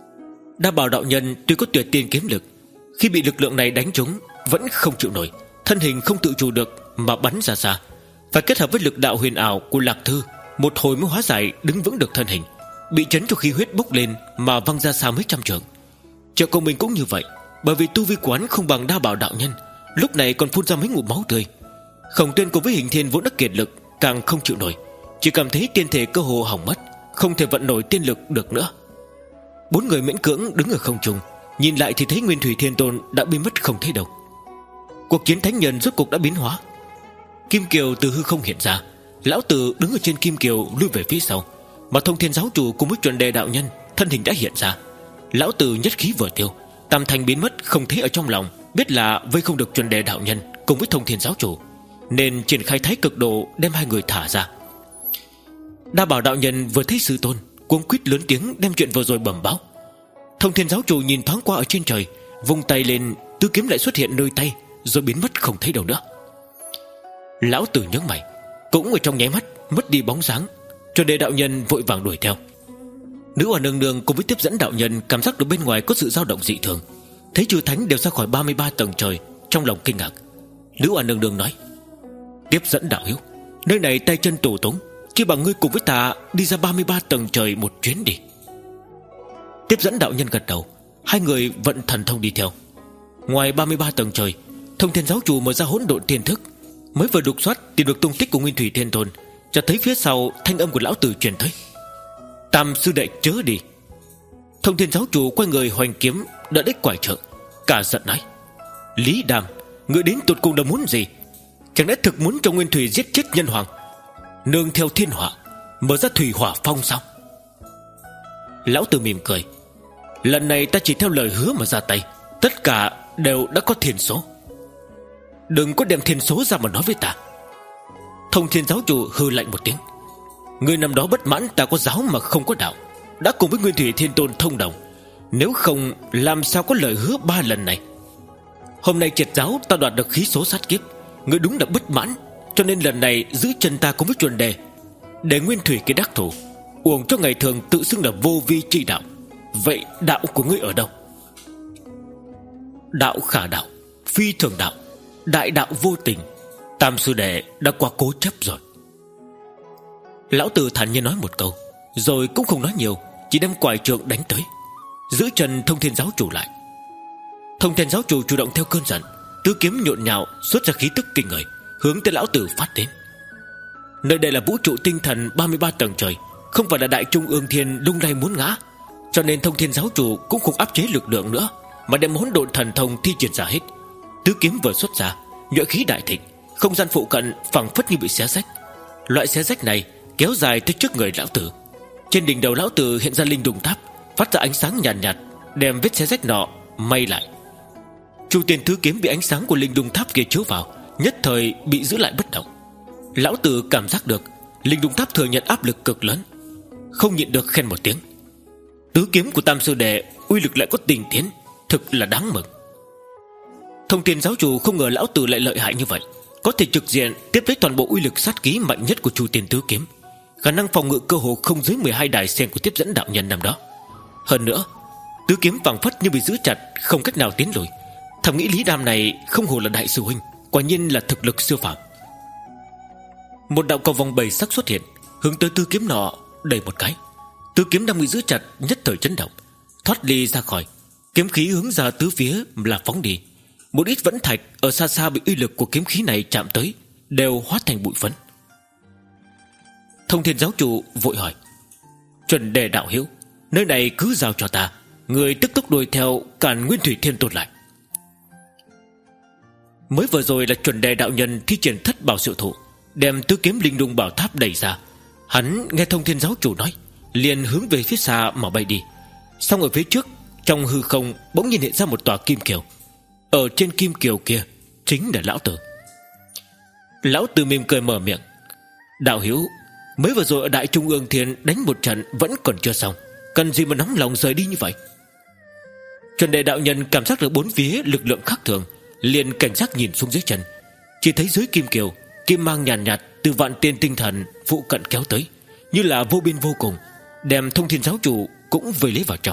Đa Bảo đạo nhân tuy có tuyệt tiên kiếm lực, khi bị lực lượng này đánh trúng vẫn không chịu nổi, thân hình không tự chủ được mà bắn ra xa, phải kết hợp với lực đạo huyền ảo của Lạc Thư, một hồi mới hóa giải đứng vững được thân hình, bị chấn cho khí huyết bốc lên mà văng ra xa mấy trăm trượng. Triệu Công Minh cũng như vậy, bởi vì tu vi quán không bằng Đa Bảo đạo nhân, lúc này còn phun ra mấy ngụm máu tươi. Khổng Tuyên cùng với Hình Thiên vốn đã kiệt lực, càng không chịu nổi, chỉ cảm thấy tiên thể cơ hồ hỏng mất, không thể vận nổi tiên lực được nữa. Bốn người miễn cưỡng đứng ở không trung, nhìn lại thì thấy Nguyên Thủy Thiên Tôn đã biến mất không thấy đâu. Cuộc chiến thánh nhân rốt cuộc đã biến hóa. Kim kiều từ hư không hiện ra, lão tử đứng ở trên kim kiều lui về phía sau, mà Thông Thiên giáo chủ cùng với Chuẩn Đề đạo nhân thân hình đã hiện ra. Lão tử nhất khí vừa tiêu, tam thanh biến mất không thấy ở trong lòng, biết là vây không được Chuẩn Đề đạo nhân cùng với Thông Thiên giáo chủ, nên triển khai thái cực độ đem hai người thả ra. Đa Bảo đạo nhân vừa thấy sư tôn, cuống quýt lớn tiếng đem chuyện vừa rồi bẩm báo. Thông Thiên giáo chủ nhìn thoáng qua ở trên trời, vung tay lên, tứ kiếm lại xuất hiện nơi tay, rồi biến mất không thấy đâu nữa. Lão tử nhướng mày, cũng ở trong nháy mắt mất đi bóng dáng. Chuẩn Đề đạo nhân vội vàng đuổi theo. Nữ Oa nương nương cùng với tiếp dẫn đạo nhân cảm giác được bên ngoài có sự dao động dị thường, thấy chư thánh đều ra khỏi ba mươi ba tầng trời, trong lòng kinh ngạc. Nữ Oa nương nương nói: Tiếp dẫn đạo hiếu, nơi này tay chân tổ tống, chỉ bằng ngươi cùng với ta đi ra ba mươi ba tầng trời một chuyến đi. Tiếp dẫn đạo nhân gật đầu, hai người vận thần thông đi theo. Ngoài ba mươi ba tầng trời, Thông Thiên giáo chủ mở ra hỗn độn thiên thức, mới vừa đục soát tìm được tung tích của Nguyên Thủy Thiên Tôn, chợt thấy phía sau thanh âm của lão tử truyền tới: Tam sư đệ chớ đi. Thông Thiên giáo chủ quay người hoành kiếm đỡ đích quải trượng, cả giận nói: Lý Đàm, ngươi đến tột cùng đã muốn gì? Chẳng lẽ thực muốn cho Nguyên Thủy giết chết nhân hoàng, nương theo thiên hỏa mở ra thủy hỏa phong sao? Lão tử mỉm cười: Lần này ta chỉ theo lời hứa mà ra tay, tất cả đều đã có thiên số. Đừng có đem thiên số ra mà nói với ta. Thông Thiên giáo chủ hừ lạnh một tiếng: Người năm đó bất mãn ta có giáo mà không có đạo, đã cùng với Nguyên Thủy Thiên Tôn thông đồng, nếu không làm sao có lời hứa ba lần này. Hôm nay triệt giáo ta đoạt được khí số sát kiếp, người đúng là bất mãn, cho nên lần này giữ chân ta cùng với Chuẩn Đề, để Nguyên Thủy cái đắc thủ, uổng cho ngày thường tự xưng là vô vi trị đạo. Vậy đạo của ngươi ở đâu? Đạo khả đạo, phi thường đạo, đại đạo vô tình, Tam sư đệ đã quá cố chấp rồi. Lão tử thản nhiên nói một câu, rồi cũng không nói nhiều, chỉ đem quải trượng đánh tới, giữ chân Thông Thiên giáo chủ lại. Thông Thiên giáo chủ chủ động theo cơn giận, tứ kiếm nhộn nhạo xuất ra khí tức kinh người, hướng tới lão tử phát đến. Nơi đây là vũ trụ tinh thần ba mươi ba tầng trời, không phải là đại trung ương thiên lung lay muốn ngã, cho nên Thông Thiên giáo chủ cũng không áp chế lực lượng nữa, mà đem hỗn độn thần thông thi triển ra hết. Tứ kiếm vừa xuất ra, nhuệ khí đại thịnh, không gian phụ cận phẳng phất như bị xé rách. Loại xé rách này kéo dài tới trước người lão tử. Trên đỉnh đầu lão tử hiện ra linh đùng tháp, phát ra ánh sáng nhàn nhạt, nhạt, đem vết xé rách nọ may lại. Chu Tiên tứ kiếm bị ánh sáng của linh đùng tháp kia chiếu vào, nhất thời bị giữ lại bất động. Lão tử cảm giác được linh đùng tháp thừa nhận áp lực cực lớn, không nhịn được khen một tiếng: Tứ kiếm của Tam sư đệ uy lực lại có tinh tiến, thực là đáng mừng. Thông Thiên giáo chủ không ngờ lão tử lại lợi hại như vậy, có thể trực diện tiếp lấy toàn bộ uy lực sát ký mạnh nhất của Chu Tiên tứ kiếm, khả năng phòng ngự cơ hồ không dưới mười hai đài sen của tiếp dẫn đạo nhân năm đó. Hơn nữa, tứ kiếm phảng phất như bị giữ chặt, không cách nào tiến lùi. Thầm nghĩ Lý Đam này không hồ là đại sư huynh, quả nhiên là thực lực siêu phàm. Một đạo cầu vòng bảy sắc xuất hiện, hướng tới tứ kiếm nọ đẩy một cái. Tứ kiếm đang bị giữ chặt nhất thời chấn động, thoát ly ra khỏi, kiếm khí hướng ra tứ phía là phóng đi. Một ít vẫn thạch ở xa xa bị uy lực của kiếm khí này chạm tới, đều hóa thành bụi phấn. Thông Thiên giáo chủ vội hỏi: Chuẩn Đề đạo hiếu, nơi này cứ giao cho ta, người tức tốc đuổi theo cản Nguyên Thủy Thiên Tôn lại. Mới vừa rồi là Chuẩn Đề đạo nhân thi triển thất bảo diệu thủ, đem tứ kiếm linh đung bảo tháp đẩy ra. Hắn nghe Thông Thiên giáo chủ nói, liền hướng về phía xa mà bay đi. Xong ở phía trước, trong hư không bỗng nhiên hiện ra một tòa kim kiều. Ở trên kim kiều kia chính là lão tử. Lão tử mỉm cười mở miệng: Đạo hiếu, mới vừa rồi ở đại trung ương thiên đánh một trận vẫn còn chưa xong, cần gì mà nóng lòng rời đi như vậy? Chuẩn Đề đạo nhân cảm giác được bốn phía lực lượng khác thường, liền cảnh giác nhìn xuống dưới chân, chỉ thấy dưới kim kiều kim mang nhàn nhạt, nhạt từ vạn tiên tinh thần phụ cận kéo tới, như là vô biên vô cùng, đem Thông Thiên giáo chủ cũng vây lấy vào trong.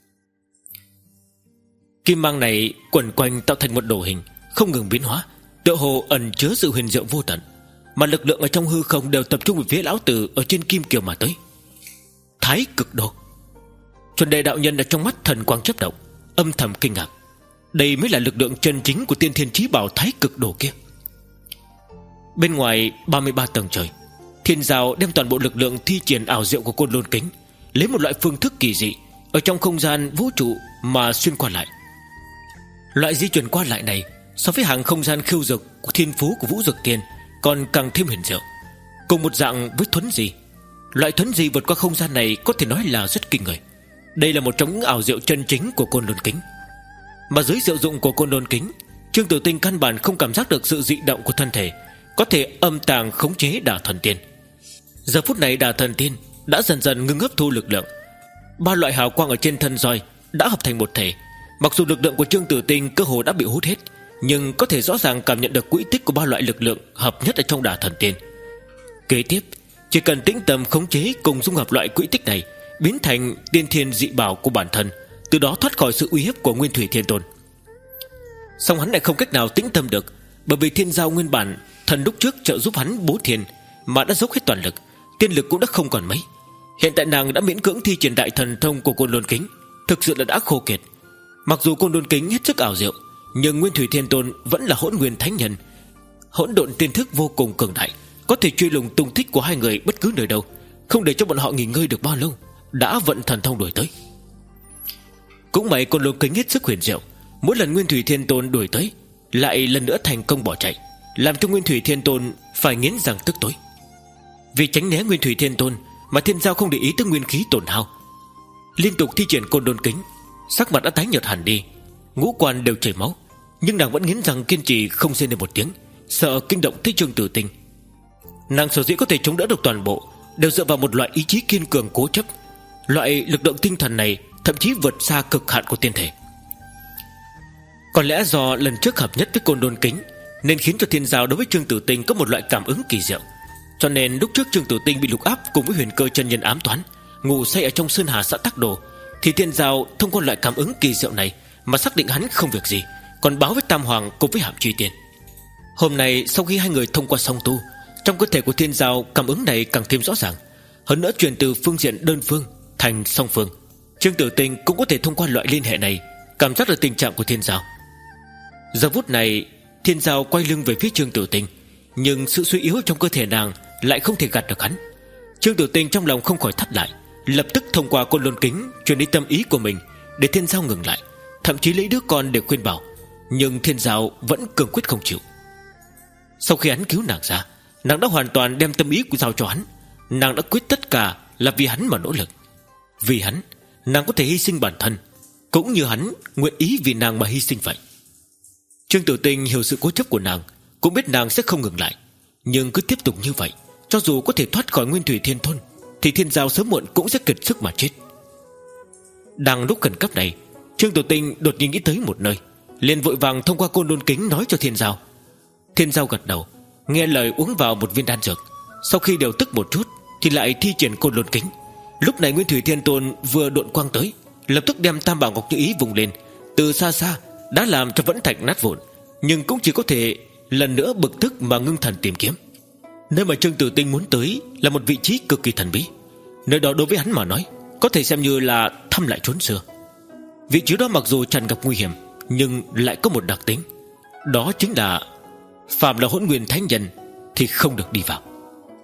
Kim mang này quẩn quanh tạo thành một đồ hình, không ngừng biến hóa, tựa hồ ẩn chứa sự huyền diệu vô tận, mà lực lượng ở trong hư không đều tập trung về phía lão tử ở trên kim kiều mà tới. Thái cực đồ. Chuẩn Đề đạo nhân ở trong mắt thần quang chớp động, âm thầm kinh ngạc, đây mới là lực lượng chân chính của tiên thiên chí bảo thái cực đồ kia. Bên ngoài ba mươi ba tầng trời, Thiên Giao đem toàn bộ lực lượng thi triển ảo diệu của Côn Lôn Kính, lấy một loại phương thức kỳ dị ở trong không gian vũ trụ mà xuyên qua lại. Loại di chuyển qua lại này so với hàng không gian khiêu dược của thiên phú của Vũ Dực Tiên còn càng thêm huyền diệu. Cùng một dạng với thuấn di, loại thuấn di vượt qua không gian này có thể nói là rất kinh người. Đây là một trong những ảo diệu chân chính của Côn Lôn Kính. Mà dưới diệu dụng của Côn Lôn Kính, Trương Tử Tinh căn bản không cảm giác được sự dị động của thân thể, có thể âm tàng khống chế Đả Thần Tiên. Giờ phút này Đả Thần Tiên đã dần dần ngưng hấp thu lực lượng. Ba loại hào quang ở trên thân roi đã hợp thành một thể. Mặc dù lực lượng của Trương Tử Tinh cơ hồ đã bị hút hết, nhưng có thể rõ ràng cảm nhận được quỹ tích của ba loại lực lượng hợp nhất ở trong Đả Thần Tiên. Kế tiếp, chỉ cần tĩnh tâm khống chế cùng dung hợp loại quỹ tích này, biến thành tiên thiên dị bảo của bản thân, từ đó thoát khỏi sự uy hiếp của Nguyên Thủy Thiên Tôn. Song hắn lại không cách nào tĩnh tâm được, bởi vì Thiên Giao nguyên bản thần lúc trước trợ giúp hắn bố thiên mà đã dốc hết toàn lực, tiên lực cũng đã không còn mấy. Hiện tại nàng đã miễn cưỡng thi triển đại thần thông của Côn Lôn Kính, thực sự là đã khô kiệt. Mặc dù Côn Lôn Kính hết sức ảo diệu, nhưng Nguyên Thủy Thiên Tôn vẫn là Hỗn Nguyên Thánh Nhân, hỗn độn tiên thức vô cùng cường đại, có thể truy lùng tung tích của hai người bất cứ nơi đâu, không để cho bọn họ nghỉ ngơi được bao lâu, đã vận thần thông đuổi tới. Cũng may Côn Lôn Kính hết sức huyền diệu, mỗi lần Nguyên Thủy Thiên Tôn đuổi tới, lại lần nữa thành công bỏ chạy, làm cho Nguyên Thủy Thiên Tôn phải nghiến răng tức tối. Vì tránh né Nguyên Thủy Thiên Tôn mà Thiên Giao không để ý tới nguyên khí tổn hao, liên tục thi triển Côn Lôn Kính, sắc mặt đã tái nhợt hẳn đi, ngũ quan đều chảy máu, nhưng nàng vẫn nghiến răng kiên trì không rên lên một tiếng, sợ kinh động tới Trương Tử Tinh. Nàng sở dĩ có thể chống đỡ được toàn bộ đều dựa vào một loại ý chí kiên cường cố chấp. Loại lực lượng tinh thần này thậm chí vượt xa cực hạn của tiên thể. Có lẽ do lần trước hợp nhất với Côn Lôn Kính, nên khiến cho Thiên Giao đối với Trương Tử Tinh có một loại cảm ứng kỳ diệu. Cho nên lúc trước Trương Tử Tinh bị lục áp cùng với Huyền Cơ chân nhân ám toán, ngủ say ở trong sơn hà xã Tắc Đồ, thì Thiên Giao thông qua loại cảm ứng kỳ diệu này mà xác định hắn không việc gì, còn báo với Tam Hoàng cùng với Hàm Truy Tiên. Hôm nay sau khi hai người thông qua song tu, trong cơ thể của Thiên Giao cảm ứng này càng thêm rõ ràng, hơn nữa truyền từ phương diện đơn phương thành song phương. Trương Tử Tinh cũng có thể thông qua loại liên hệ này cảm giác được tình trạng của Thiên Giao. Giờ phút này Thiên Giao quay lưng về phía Trương Tử Tinh, nhưng sự suy yếu trong cơ thể nàng lại không thể gạt được hắn. Trương Tử Tinh trong lòng không khỏi thắt lại, lập tức thông qua Côn Lôn Kính truyền đi tâm ý của mình để Thiên Giao ngừng lại, thậm chí lấy đứa con để khuyên bảo. Nhưng Thiên Giao vẫn cường quyết không chịu. Sau khi hắn cứu nàng ra, nàng đã hoàn toàn đem tâm ý của giao cho hắn. Nàng đã quyết tất cả là vì hắn mà nỗ lực. Vì hắn, nàng có thể hy sinh bản thân, cũng như hắn nguyện ý vì nàng mà hy sinh vậy. Trương Tử Tinh hiểu sự cố chấp của nàng, cũng biết nàng sẽ không ngừng lại, nhưng cứ tiếp tục như vậy, cho dù có thể thoát khỏi Nguyên Thủy Thiên Tôn, thì Thiên Giao sớm muộn cũng sẽ kiệt sức mà chết. Đang lúc khẩn cấp này, Trương Tử Tinh đột nhiên nghĩ tới một nơi, liền vội vàng thông qua Côn Lôn Kính nói cho Thiên Giao. Thiên Giao gật đầu, nghe lời uống vào một viên đan dược. Sau khi điều tức một chút thì lại thi triển Côn Lôn Kính. Lúc này Nguyên Thủy Thiên Tôn vừa độn quang tới, lập tức đem Tam Bảo Ngọc Như Ý vùng lên, từ xa xa đã làm cho vẫn thạch nát vụn, nhưng cũng chỉ có thể lần nữa bực tức mà ngưng thần tìm kiếm. Nơi mà Trương Tử Tinh muốn tới là một vị trí cực kỳ thần bí. Nơi đó đối với hắn mà nói có thể xem như là thăm lại chốn xưa. Vị trí đó mặc dù tràn ngập nguy hiểm, nhưng lại có một đặc tính, đó chính là phàm là Hỗn Nguyên Thánh Nhân thì không được đi vào.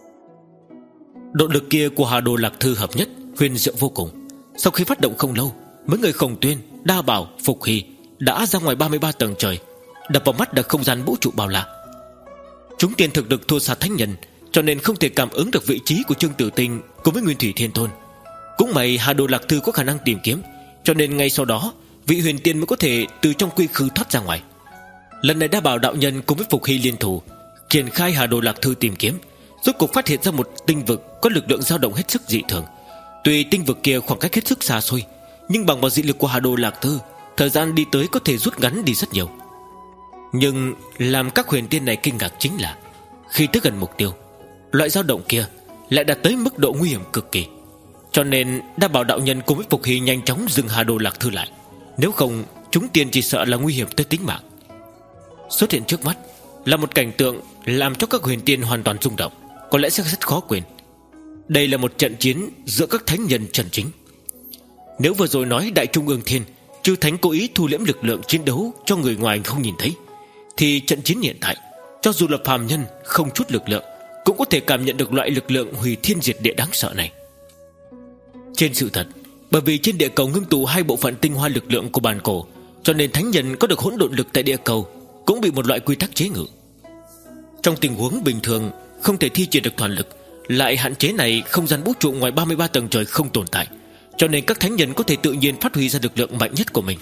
Độ lực kia của Hà Đồ Lạc Thư hợp nhất huyền diệu vô cùng. Sau khi phát động không lâu, mấy người Khổng Tuyên, Đa Bảo, Phục Hy đã ra ngoài ba mươi ba tầng trời, đập vào mắt là không gian vũ trụ bao la. Chúng tiên thực lực thua xa Thánh Nhân, cho nên không thể cảm ứng được vị trí của Trương Tử Tinh cùng với Nguyên Thủy Thiên Tôn. Cũng may Hà Đồ Lạc Thư có khả năng tìm kiếm, cho nên ngay sau đó vị huyền tiên mới có thể từ trong quy khư thoát ra ngoài. Lần này Đa Bảo đạo nhân cùng với Phục Hy liên thủ triển khai Hà Đồ Lạc Thư tìm kiếm, rốt cuộc phát hiện ra một tinh vực có lực lượng dao động hết sức dị thường. Tuy tinh vực kia khoảng cách hết sức xa xôi, nhưng bằng vào dị lực của Hà Đồ Lạc Thư, thời gian đi tới có thể rút ngắn đi rất nhiều. Nhưng làm các huyền tiên này kinh ngạc chính là khi tới gần mục tiêu, loại dao động kia lại đạt tới mức độ nguy hiểm cực kỳ. Cho nên Đa Bảo đạo nhân cùng với Phục Hy nhanh chóng dừng Hà Đồ Lạc Thư lại, nếu không chúng tiên chỉ sợ là nguy hiểm tới tính mạng. Xuất hiện trước mắt là một cảnh tượng làm cho các huyền tiên hoàn toàn rung động, có lẽ sẽ rất khó quên. Đây là một trận chiến giữa các thánh nhân chân chính. Nếu vừa rồi nói Đại Trung Ương Thiên chư thánh cố ý thu liễm lực lượng chiến đấu cho người ngoài không nhìn thấy, thì trận chiến hiện tại, cho dù là phàm nhân không chút lực lượng cũng có thể cảm nhận được loại lực lượng hủy thiên diệt địa đáng sợ này. Trên sự thật, bởi vì trên địa cầu ngưng tụ hai bộ phận tinh hoa lực lượng của bản cổ, cho nên thánh nhân có được hỗn độn lực tại địa cầu cũng bị một loại quy tắc chế ngự. Trong tình huống bình thường không thể thi triển được toàn lực, lại hạn chế này không gian vũ trụ ngoài ba mươi ba tầng trời không tồn tại, cho nên các thánh nhân có thể tự nhiên phát huy ra lực lượng mạnh nhất của mình.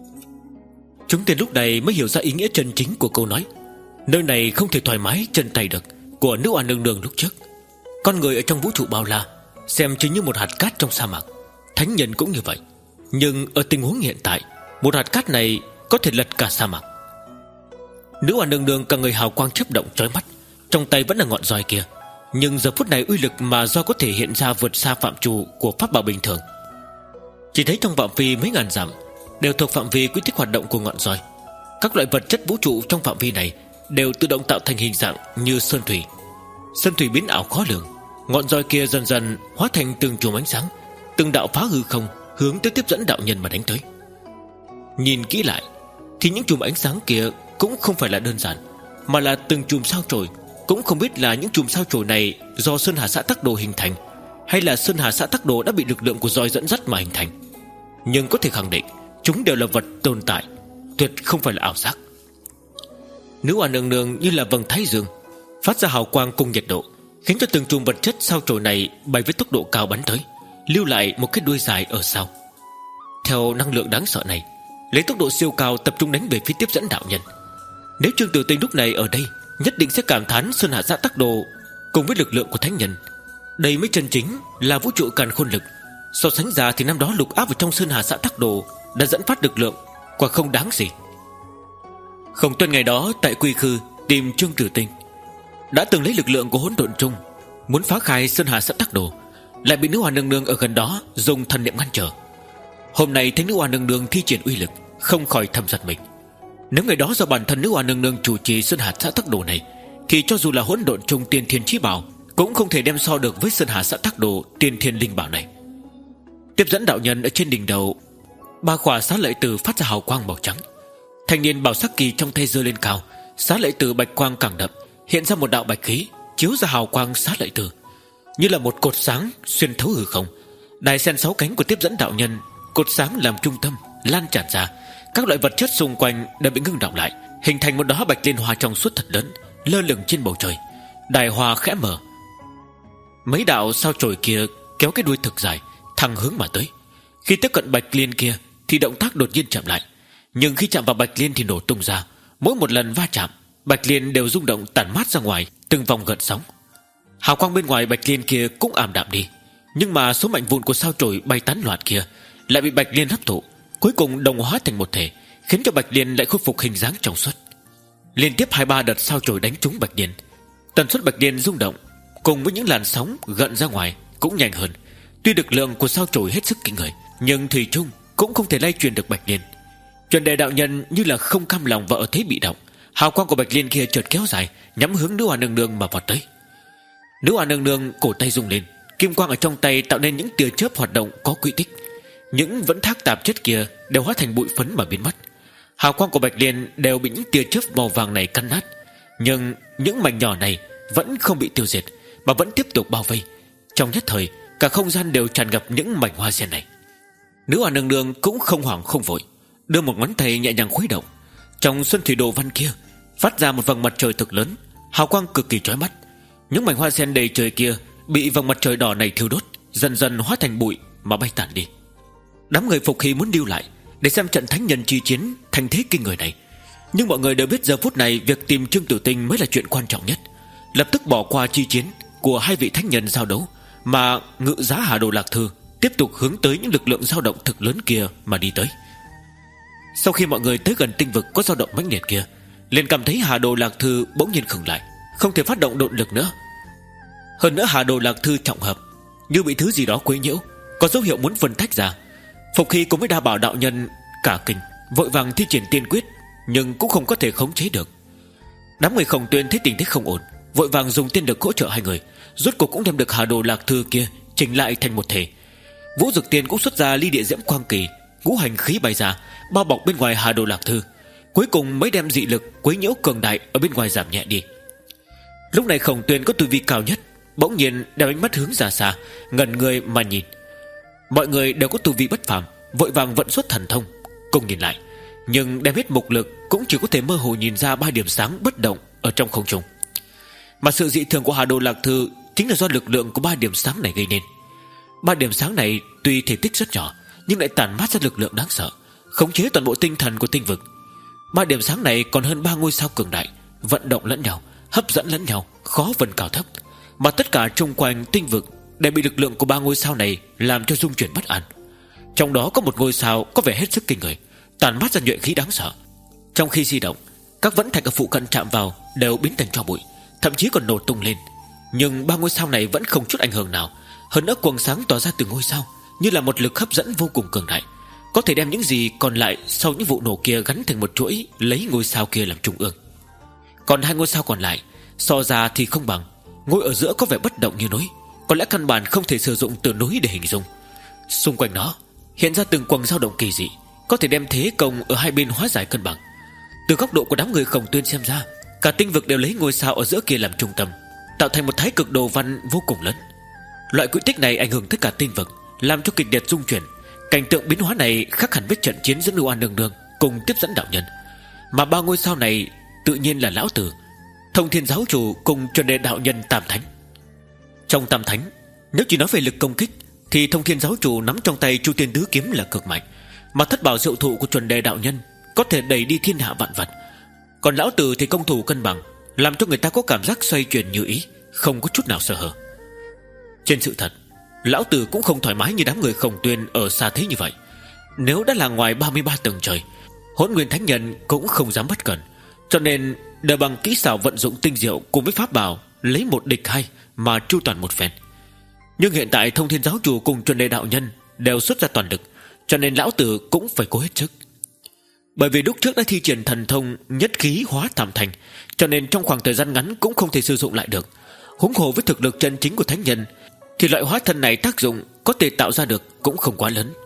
Chúng tên lúc này mới hiểu ra ý nghĩa chân chính của câu nói nơi này không thể thoải mái chân tay được của nữ oan nương nương lúc trước. Con người ở trong vũ trụ bao la xem chỉ như một hạt cát trong sa mạc, thánh nhân cũng như vậy. Nhưng ở tình huống hiện tại, một hạt cát này có thể lật cả sa mạc. Nữ oan nương nương cả người hào quang chớp động chói mắt, trong tay vẫn là ngọn roi kia, nhưng giờ phút này uy lực mà roi có thể hiện ra vượt xa phạm trù của pháp bảo bình thường. Chỉ thấy trong phạm vi mấy ngàn dặm đều thuộc phạm vi quy tích hoạt động của ngọn roi. Các loại vật chất vũ trụ trong phạm vi này đều tự động tạo thành hình dạng như sơn thủy. Sơn thủy biến ảo khó lường, ngọn roi kia dần dần hóa thành từng chùm ánh sáng, từng đạo phá hư không hướng tới tiếp dẫn đạo nhân mà đánh tới. Nhìn kỹ lại thì những chùm ánh sáng kia cũng không phải là đơn giản, mà là từng chùm sao chổi. Cũng không biết là những chùm sao chổi này do Sơn Hà Xã Tắc Đồ hình thành, hay là Sơn Hà Xã Tắc Đồ đã bị lực lượng của roi dẫn dắt mà hình thành. Nhưng có thể khẳng định chúng đều là vật tồn tại, tuyệt không phải là ảo giác. Nữ oan nương nương như là vầng thái dương, phát ra hào quang cùng nhiệt độ, khiến cho từng chùm vật chất sao chổi này bay với tốc độ cao bắn tới, lưu lại một cái đuôi dài ở sau. Theo năng lượng đáng sợ này, lấy tốc độ siêu cao tập trung đánh về phía tiếp dẫn đạo nhân. Nếu Trương Tử Tinh lúc này ở đây, nhất định sẽ cảm thán Sơn Hà Xã Tắc Đồ cùng với lực lượng của thánh nhân. Đây mới chân chính là vũ trụ càn khôn lực. So sánh ra thì năm đó lục áp ở trong Sơn Hà Xã Tắc Đồ đã dẫn phát lực lượng, quả không đáng gì. Khổng Tuân ngày đó tại Quy Khư tìm Trương Tử Tinh, đã từng lấy lực lượng của hỗn độn chung muốn phá khai Sơn Hà Xã Tắc Đồ, lại bị nữ oan nương nương ở gần đó dùng thần niệm ngăn trở. Hôm nay thấy nữ oan nương nương thi triển uy lực, không khỏi thầm giật mình. Nếu ngày đó do bản thân nữ oan nương nương chủ trì Sơn Hà Xã Tắc Đồ này, thì cho dù là hỗn độn chung tiên thiên chí bảo cũng không thể đem so được với Sơn Hà Xã Tắc Đồ tiên thiên linh bảo này. Tiếp dẫn đạo nhân ở trên đỉnh đầu, ba khỏa xá lợi tử phát ra hào quang màu trắng. Thanh niên bảo sắc kỳ trong tay giơ lên cao, xá lợi tử bạch quang càng đậm, hiện ra một đạo bạch khí chiếu ra hào quang xá lợi tử, như là một cột sáng xuyên thấu hư không. Đài sen sáu cánh của tiếp dẫn đạo nhân, cột sáng làm trung tâm lan tràn ra, các loại vật chất xung quanh đã bị ngưng đọng lại, hình thành một đóa bạch liên hoa trong suốt thật lớn, lơ lửng trên bầu trời. Đài hoa khẽ mở, mấy đạo sao chổi kia kéo cái đuôi thực dài thẳng hướng mà tới. Khi tiếp cận bạch liên kia thì động tác đột nhiên chậm lại, nhưng khi chạm vào bạch liên thì nổ tung ra. Mỗi một lần va chạm, bạch liên đều rung động tản mát ra ngoài từng vòng gợn sóng. Hào quang bên ngoài bạch liên kia cũng ảm đạm đi, nhưng mà số mảnh vụn của sao chổi bay tán loạn kia lại bị bạch liên hấp thụ, cuối cùng đồng hóa thành một thể, khiến cho bạch liên lại khôi phục hình dáng trong suốt. Liên tiếp hai ba đợt sao chổi đánh trúng bạch liên, tần suất bạch liên rung động cùng với những làn sóng gợn ra ngoài cũng nhanh hơn. Tuy lực lượng của sao chổi hết sức kinh người, nhưng thủy chung cũng không thể lay truyền được bạch liên. Chuẩn đề đạo nhân như là không cam lòng và ở thế bị động, hào quang của bạch liên kia chợt kéo dài, nhắm hướng nữ oan nương nương mà vọt tới. Nữ oan nương nương cổ tay rung lên, kim quang ở trong tay tạo nên những tia chớp hoạt động có quỹ tích. Những vẫn thác tạp chất kia đều hóa thành bụi phấn mà biến mất. Hào quang của bạch liên đều bị những tia chớp màu vàng này cắn nát, nhưng những mảnh nhỏ này vẫn không bị tiêu diệt, mà vẫn tiếp tục bao vây. Trong nhất thời, cả không gian đều tràn ngập những mảnh hoa sen này. Nữ oan nương nương cũng không hoảng không vội, đưa một ngón tay nhẹ nhàng khuấy động. Trong xuân thủy đồ văn kia phát ra một vầng mặt trời thực lớn, hào quang cực kỳ chói mắt. Những mảnh hoa sen đầy trời kia bị vầng mặt trời đỏ này thiêu đốt, dần dần hóa thành bụi mà bay tản đi. Đám người phục khí muốn điêu lại để xem trận thánh nhân chi chiến thành thế kinh người này, nhưng mọi người đều biết giờ phút này việc tìm Trương Tử Tinh mới là chuyện quan trọng nhất. Lập tức bỏ qua chi chiến của hai vị thánh nhân giao đấu, mà ngự giá Hà Đồ Lạc Thư tiếp tục hướng tới những lực lượng dao động thực lớn kia mà đi tới. Sau khi mọi người tới gần tinh vực có dao động mãnh liệt kia, liền cảm thấy Hà Đồ Lạc Thư bỗng nhiên khựng lại, không thể phát động độn lực nữa. Hơn nữa Hà Đồ Lạc Thư trọng hợp, như bị thứ gì đó quấy nhiễu, có dấu hiệu muốn phân tách ra. Phục Hy cùng với Đa Bảo đạo nhân cả kinh, vội vàng thi triển tiên quyết, nhưng cũng không có thể khống chế được. Đám người Khổng Tuyên thấy tình thế không ổn, vội vàng dùng tiên lực hỗ trợ hai người, rốt cuộc cũng đem được Hà Đồ Lạc Thư kia chỉnh lại thành một thể. Vũ Dực Tiên cũng xuất ra ly địa diễm quang kỳ, ngũ hành khí bay ra, bao bọc bên ngoài Hà Đồ Lạc Thư, cuối cùng mới đem dị lực quấy nhiễu cường đại ở bên ngoài giảm nhẹ đi. Lúc này Khổng Tuyên có tu vi cao nhất, bỗng nhiên đem ánh mắt hướng ra xa, ngẩn người mà nhìn. Mọi người đều có tu vi bất phàm, vội vàng vận xuất thần thông cùng nhìn lại, nhưng đem hết mục lực cũng chỉ có thể mơ hồ nhìn ra ba điểm sáng bất động ở trong không trung. Mà sự dị thường của Hà Đồ Lạc Thư chính là do lực lượng của ba điểm sáng này gây nên. Ba điểm sáng này tuy thể tích rất nhỏ, nhưng lại tản mát ra lực lượng đáng sợ, khống chế toàn bộ tinh thần của tinh vực. Ba điểm sáng này còn hơn ba ngôi sao cường đại, vận động lẫn nhau, hấp dẫn lẫn nhau, khó phân cao thấp. Mà tất cả xung quanh tinh vực đều bị lực lượng của ba ngôi sao này làm cho rung chuyển bất an. Trong đó có một ngôi sao có vẻ hết sức kinh người, tản mát ra nhuệ khí đáng sợ. Trong khi di động, các vẫn thạch ở phụ cận chạm vào đều biến thành tro bụi, thậm chí còn nổ tung lên. Nhưng ba ngôi sao này vẫn không chút ảnh hưởng nào. Hơn nữa quầng sáng tỏa ra từ ngôi sao như là một lực hấp dẫn vô cùng cường đại, có thể đem những gì còn lại sau những vụ nổ kia gắn thành một chuỗi, lấy ngôi sao kia làm trung ương. Còn hai ngôi sao còn lại so ra thì không bằng. Ngôi ở giữa có vẻ bất động như núi, có lẽ căn bản không thể sử dụng từ núi để hình dung. Xung quanh nó hiện ra từng quầng dao động kỳ dị, có thể đem thế công ở hai bên hóa giải cân bằng. Từ góc độ của đám người Khổng Tuyên xem ra, cả tinh vực đều lấy ngôi sao ở giữa kia làm trung tâm, tạo thành một thái cực đồ văn vô cùng lớn. Loại quỹ tích này ảnh hưởng tất cả tinh vực, làm cho kịch liệt rung chuyển. Cảnh tượng biến hóa này khác hẳn với trận chiến giữa Lưu An Nương Nương cùng tiếp dẫn đạo nhân. Mà ba ngôi sao này tự nhiên là Lão Tử, Thông Thiên Giáo Chủ cùng Chuẩn Đề đạo nhân Tam Thánh. Trong Tam Thánh, nếu chỉ nói về lực công kích thì Thông Thiên Giáo Chủ nắm trong tay Chu Tiên Tứ Kiếm là cực mạnh, mà Thất Bảo Diệu Thụ của Chuẩn Đề đạo nhân có thể đẩy đi thiên hạ vạn vật. Còn Lão Tử thì công thủ cân bằng, làm cho người ta có cảm giác xoay chuyển như ý, không có chút nào sơ hở. Trên sự thật, Lão Tử cũng không thoải mái như đám người Khổng Tuyên ở xa thế như vậy. Nếu đã là ngoài ba mươi ba tầng trời, Hỗn Nguyên Thánh Nhân cũng không dám bất cẩn, cho nên đều bằng kỹ xảo vận dụng tinh diệu cùng với pháp bảo, lấy một địch hai mà chu toàn một phen. Nhưng hiện tại Thông Thiên Giáo Chủ cùng Chuẩn Đề đạo nhân đều xuất ra toàn lực, cho nên Lão Tử cũng phải cố hết sức. Bởi vì lúc trước đã thi triển thần thông nhất khí hóa tam thành, cho nên trong khoảng thời gian ngắn cũng không thể sử dụng lại được. Huống hồ với thực lực chân chính của thánh nhân thì loại hóa thân này tác dụng có thể tạo ra được cũng không quá lớn.